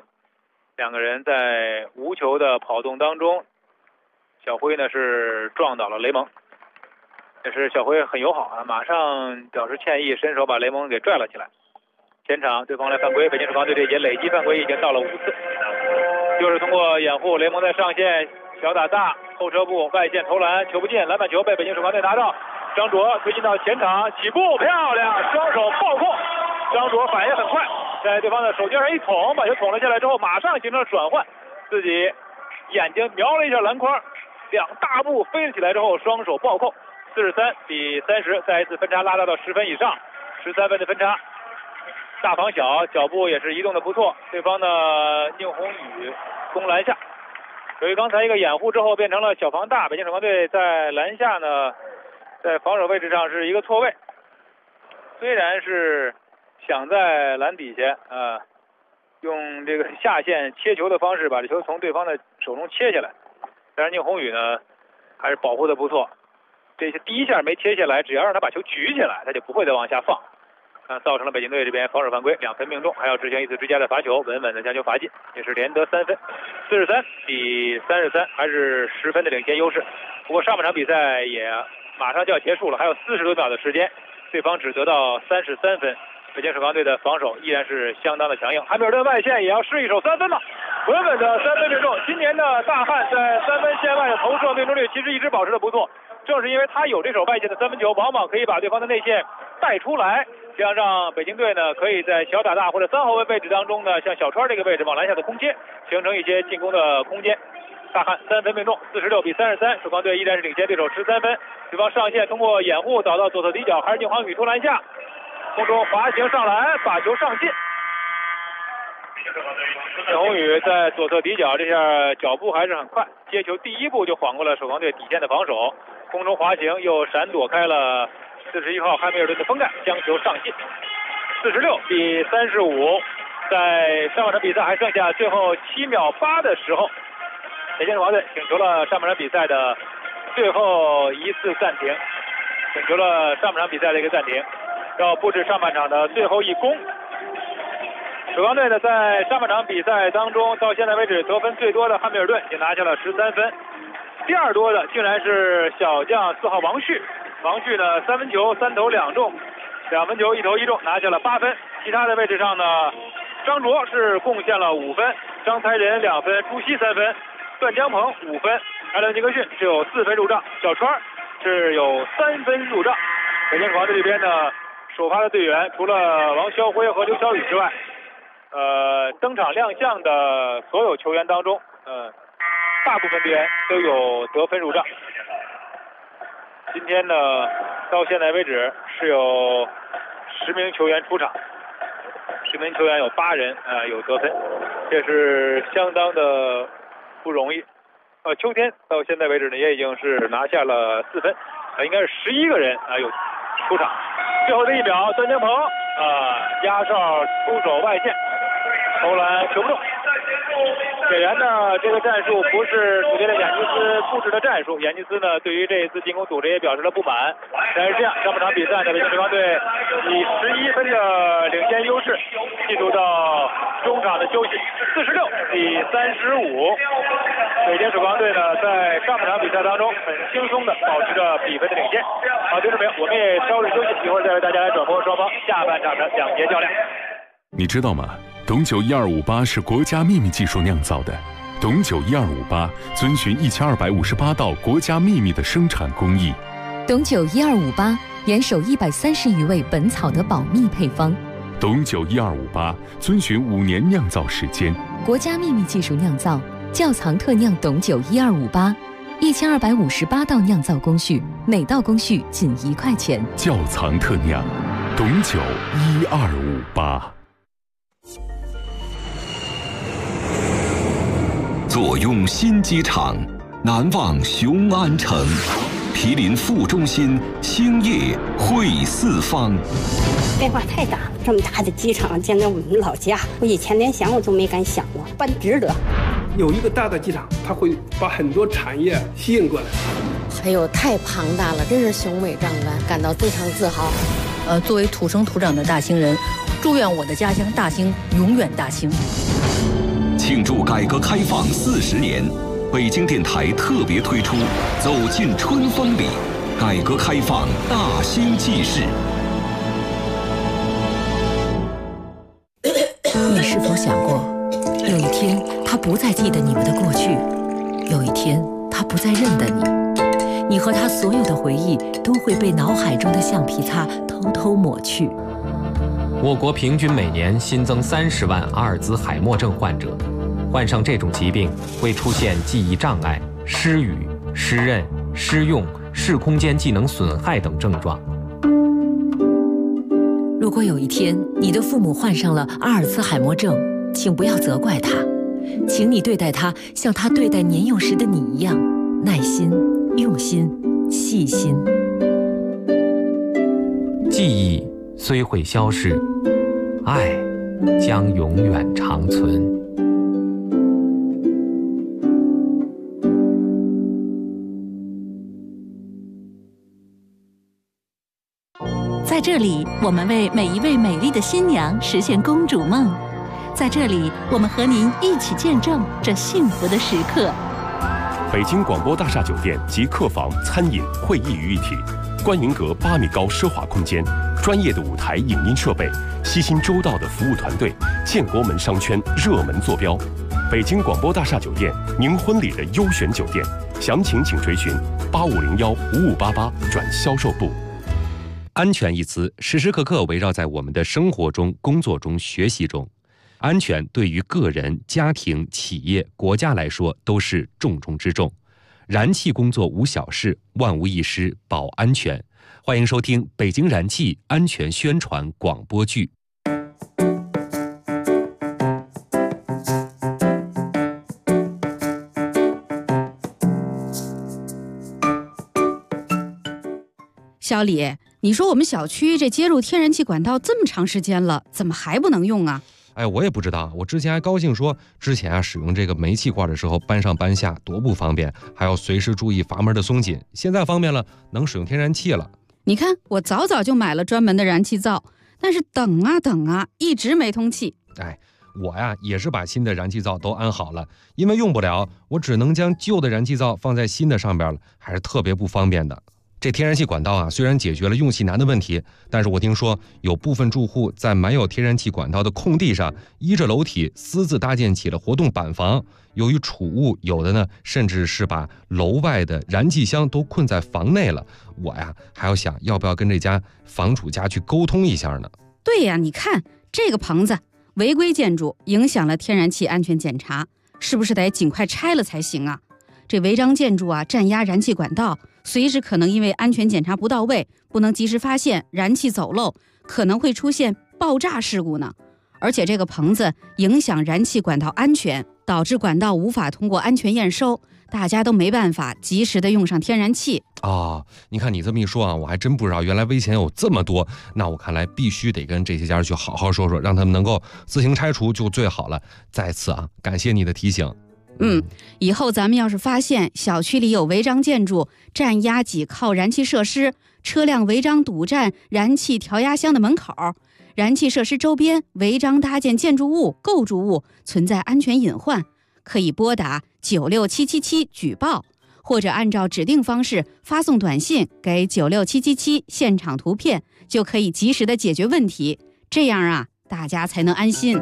2个人在无球的跑动当中，小辉呢是撞倒了雷蒙，但是小辉很友好马上表示歉意，伸手把雷蒙给拽了起来。前场对方来犯规，北京首钢队这一节累计犯规已经到了5次，就是通过掩护，雷蒙在上线小打大，后撤步外线投篮，球不进，篮板球被北京首钢队拿到。张卓推进到前场，起步漂亮，双手暴扣。张卓反应很快，在对方的手绢上一捅，把球捅了下来之后，马上形成了转换，自己眼睛瞄了一下篮筐，2大步飞了起来之后，双手暴扣，43比30，再一次分差拉大到10分以上，13分的分差。大防小，脚步也是移动的不错。对方的宁宏宇攻篮下，由于刚才一个掩护之后变成了小防大，北京首钢队在篮下呢，在防守位置上是一个错位，虽然是想在篮底下用这个下线切球的方式把这球从对方的手中切下来，但是宁宏宇呢还是保护的不错，这些第一下没切下来，只要让他把球举起来，他就不会再往下放造成了北京队这边防守犯规，2分命中，还要执行一次追加的罚球，稳稳的将球罚进，也是连得3分，43比33，还是10分的领先优势。不过上半场比赛也马上就要结束了，还有40多秒的时间，对方只得到33分。北京首钢队的防守依然是相当的强硬，汉密尔顿外线也要试一手3分吧，稳稳的3分命中。今年的大汉在3分线外的投射命中率其实一直保持的不错，正是因为他有这手外线的3分球，往往可以把对方的内线带出来，这样让北京队呢可以在小打大或者3号位位置当中呢，像小川这个位置往篮下的空切，形成一些进攻的空间。大汉3分命中，46比33，首钢队依然是领先对手13分。对方上线通过掩护导到左侧底角，还是宁宏宇突篮下，空中滑行上篮，把球上进。宁宏宇在左侧底角，这下脚步还是很快， 接球第一步就晃过了守防队底线的防守，空中滑行又闪躲开了41号汉密尔顿的封盖，将球上进。46-35，在上半场比赛还剩下最后7秒8的时候，北京首发队请求了上半场比赛的最后一次暂停，请求了上半场比赛的一个暂停，要布置上半场的最后一攻。守防队呢，在上半场比赛当中，到现在为止得分最多的汉密尔顿已经拿下了13分，第二多的竟然是小将4号王旭。王旭呢，3分球3投2中，2分球1投1中，拿下了8分。其他的位置上呢，张卓是贡献了5分，张才仁2分，朱熹3分，段江鹏5分，艾伦尼克逊只有4分入账，小川是有3分入账。北京首发队这边呢，首发的队员除了王霄辉和刘晓宇之外，登场亮相的所有球员当中，大部分队员都有得分入账。今天呢，到现在为止是有10名球员出场，10名球员有8人有得分，这是相当的不容易。秋天到现在为止呢，也已经是拿下了4分，应该是11个人有出场。最后的1秒，段江鹏压哨出手外线，投篮球不中。显然呢，这个战术不是主教练雅尼斯布置的战术。雅尼斯呢，对于这一次进攻组织也表示了不满。但是这样，上半场比赛呢，北京首发队以11分的领先优势进入到中场的休息，46-35。北京首发队呢，在上半场比赛当中很轻松的保持着比分的领先。好，听众朋友，我们也稍事休息，一会儿再为大家来转播双方下半场的2节较量。 你知道吗？董酒1258是国家秘密技术酿造的。董酒1258遵循1258道国家秘密的生产工艺。 董酒1258严守130余味本草的保密配方。 董酒1258遵循5年酿造时间。 国家秘密技术酿造，窖藏特酿董酒1258，1258道酿造工序，每道工序仅1块钱。 窖藏特酿，董酒1258。坐拥新机场，难忘雄安城。毗邻副中心，兴业汇四方。 变化太大，这么大的机场建在我们老家，我以前连想我都没敢想过，办值得。 有一个大的机场，它会把很多产业吸引过来。 哎呦，太庞大了，真是雄伟壮观，感到非常自豪。 作为土生土长的大兴人，祝愿我的家乡大兴永远大兴。 庆祝改革开放40年，北京电台特别推出《走进春风里》，改革开放大兴纪事。 你是否想过，有一天他不再记得你们的过去，有一天他不再认得你，你和他所有的回忆都会被脑海中的橡皮擦偷偷抹去。 我国平均每年新增30万阿尔兹海默症患者，患上这种疾病会出现记忆障碍、失语、失认、失用、视空间技能损害等症状。 如果有一天你的父母患上了阿尔兹海默症，请不要责怪他，请你对待他像他对待年幼时的你一样，耐心、用心、细心。 记忆虽会消逝，爱将永远长存。 在这里，我们为每一位美丽的新娘实现公主梦。在这里，我们和您一起见证这幸福的时刻。 北京广播大厦酒店集客房、餐饮、会议于一体，观云阁8米高奢华空间，专业的舞台影音设备，悉心周到的服务团队，建国门商圈热门坐标。北京广播大厦酒店，您婚礼的优选酒店，详情请垂询8501-5588转销售部。 安全一词时时刻刻围绕在我们的生活中、工作中、学习中。安全对于个人、家庭、企业、国家来说都是重中之重。燃气工作无小事，万无一失保安全。欢迎收听北京燃气安全宣传广播剧。 小李，你说我们小区这接入天然气管道这么长时间了，怎么还不能用啊？ 哎，我也不知道，我之前还高兴说，之前使用这个煤气罐的时候搬上搬下多不方便，还要随时注意阀门的松紧。现在方便了，能使用天然气了。 你看，我早早就买了专门的燃气灶，但是等啊，一直没通气。 哎，我呀也是把新的燃气灶都安好了，因为用不了，我只能将旧的燃气灶放在新的上边了，还是特别不方便的。这天然气管道虽然解决了用气难的问题，但是我听说有部分住户在埋有天然气管道的空地上，依着楼体私自搭建起了活动板房。由于储物，有的呢甚至是把楼外的燃气箱都困在房内了。我还要想要不要跟这家房主家去沟通一下呢？ 对呀，你看这个棚子违规建筑，影响了天然气安全检查，是不是得尽快拆了才行啊？这违章建筑占压燃气管道，随时可能因为安全检查不到位，不能及时发现燃气走漏，可能会出现爆炸事故呢。而且这个棚子影响燃气管道安全，导致管道无法通过安全验收，大家都没办法及时的用上天然气。 你看你这么一说我还真不知道原来危险有这么多。那我看来必须得跟这些家去好好说说，让他们能够自行拆除就最好了。再次感谢你的提醒。 以后咱们要是发现小区里有违章建筑占压挤靠燃气设施，车辆违章堵占燃气调压箱的门口，燃气设施周边违章搭建建筑物、构筑物存在安全隐患，可以拨打96777举报，或者按照指定方式发送短信给96777现场图片，就可以及时的解决问题。这样大家才能安心。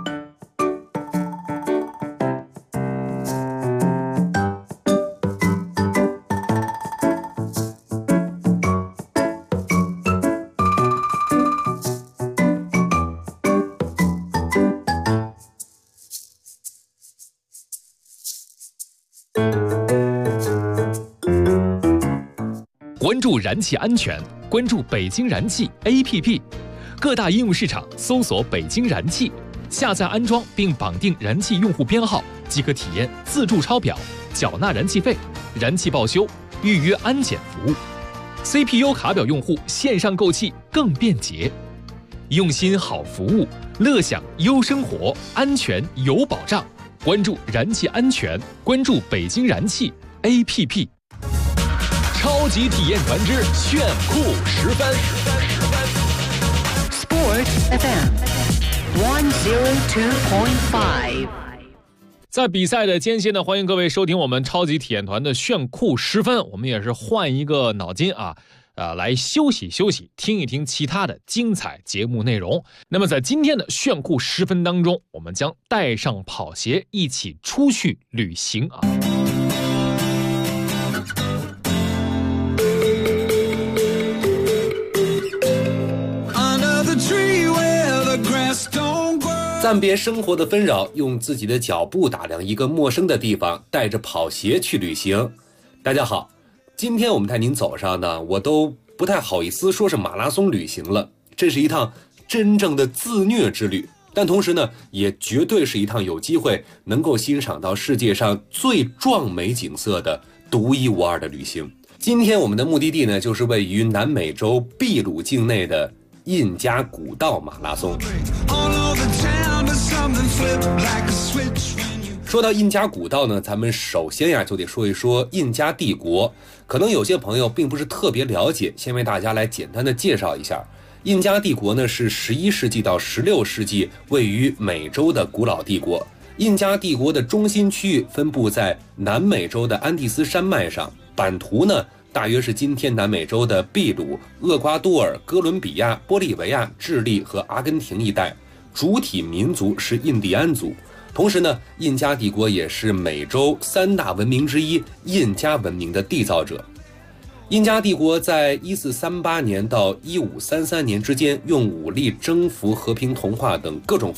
关注燃气安全，关注北京燃气 APP， 各大应用市场搜索北京燃气，下载安装并绑定燃气用户编号，即可体验自助抄表、缴纳燃气费、燃气报修、预约安检服务。CPU 卡表用户线上购气更便捷，用心好服务，乐享优生活，安全有保障。关注燃气安全，关注北京燃气 APP。超级体验团之炫酷10分。 Sport FM 102.5。 在比赛的间隙呢，欢迎各位收听我们超级体验团的炫酷10分。我们也是换一个脑筋来休息休息，听一听其他的精彩节目内容。那么在今天的炫酷10分当中，我们将带上跑鞋一起出去旅行暂别生活的纷扰，用自己的脚步打量一个陌生的地方，带着跑鞋去旅行。大家好，今天我们带您走上呢，我都不太好意思说是马拉松旅行了，这是一趟真正的自虐之旅，但同时呢，也绝对是一趟有机会能够欣赏到世界上最壮美景色的独一无二的旅行。今天我们的目的地呢，就是位于南美洲秘鲁境内的印加古道马拉松。说到印加古道呢，咱们首先就得说一说印加帝国。可能有些朋友并不是特别了解，先为大家来简单的介绍一下。印加帝国呢是11世纪到16世纪位于美洲的古老帝国。印加帝国的中心区域分布在南美洲的安第斯山脉上，版图呢大约是今天南美洲的秘鲁、厄瓜多尔、哥伦比亚、玻利维亚、智利和阿根廷一带，主体民族是印第安族。同时呢，印加帝国也是美洲3大文明之一印加文明的缔造者。印加帝国在1438年到1533年之间，用武力征服、和平同化等各种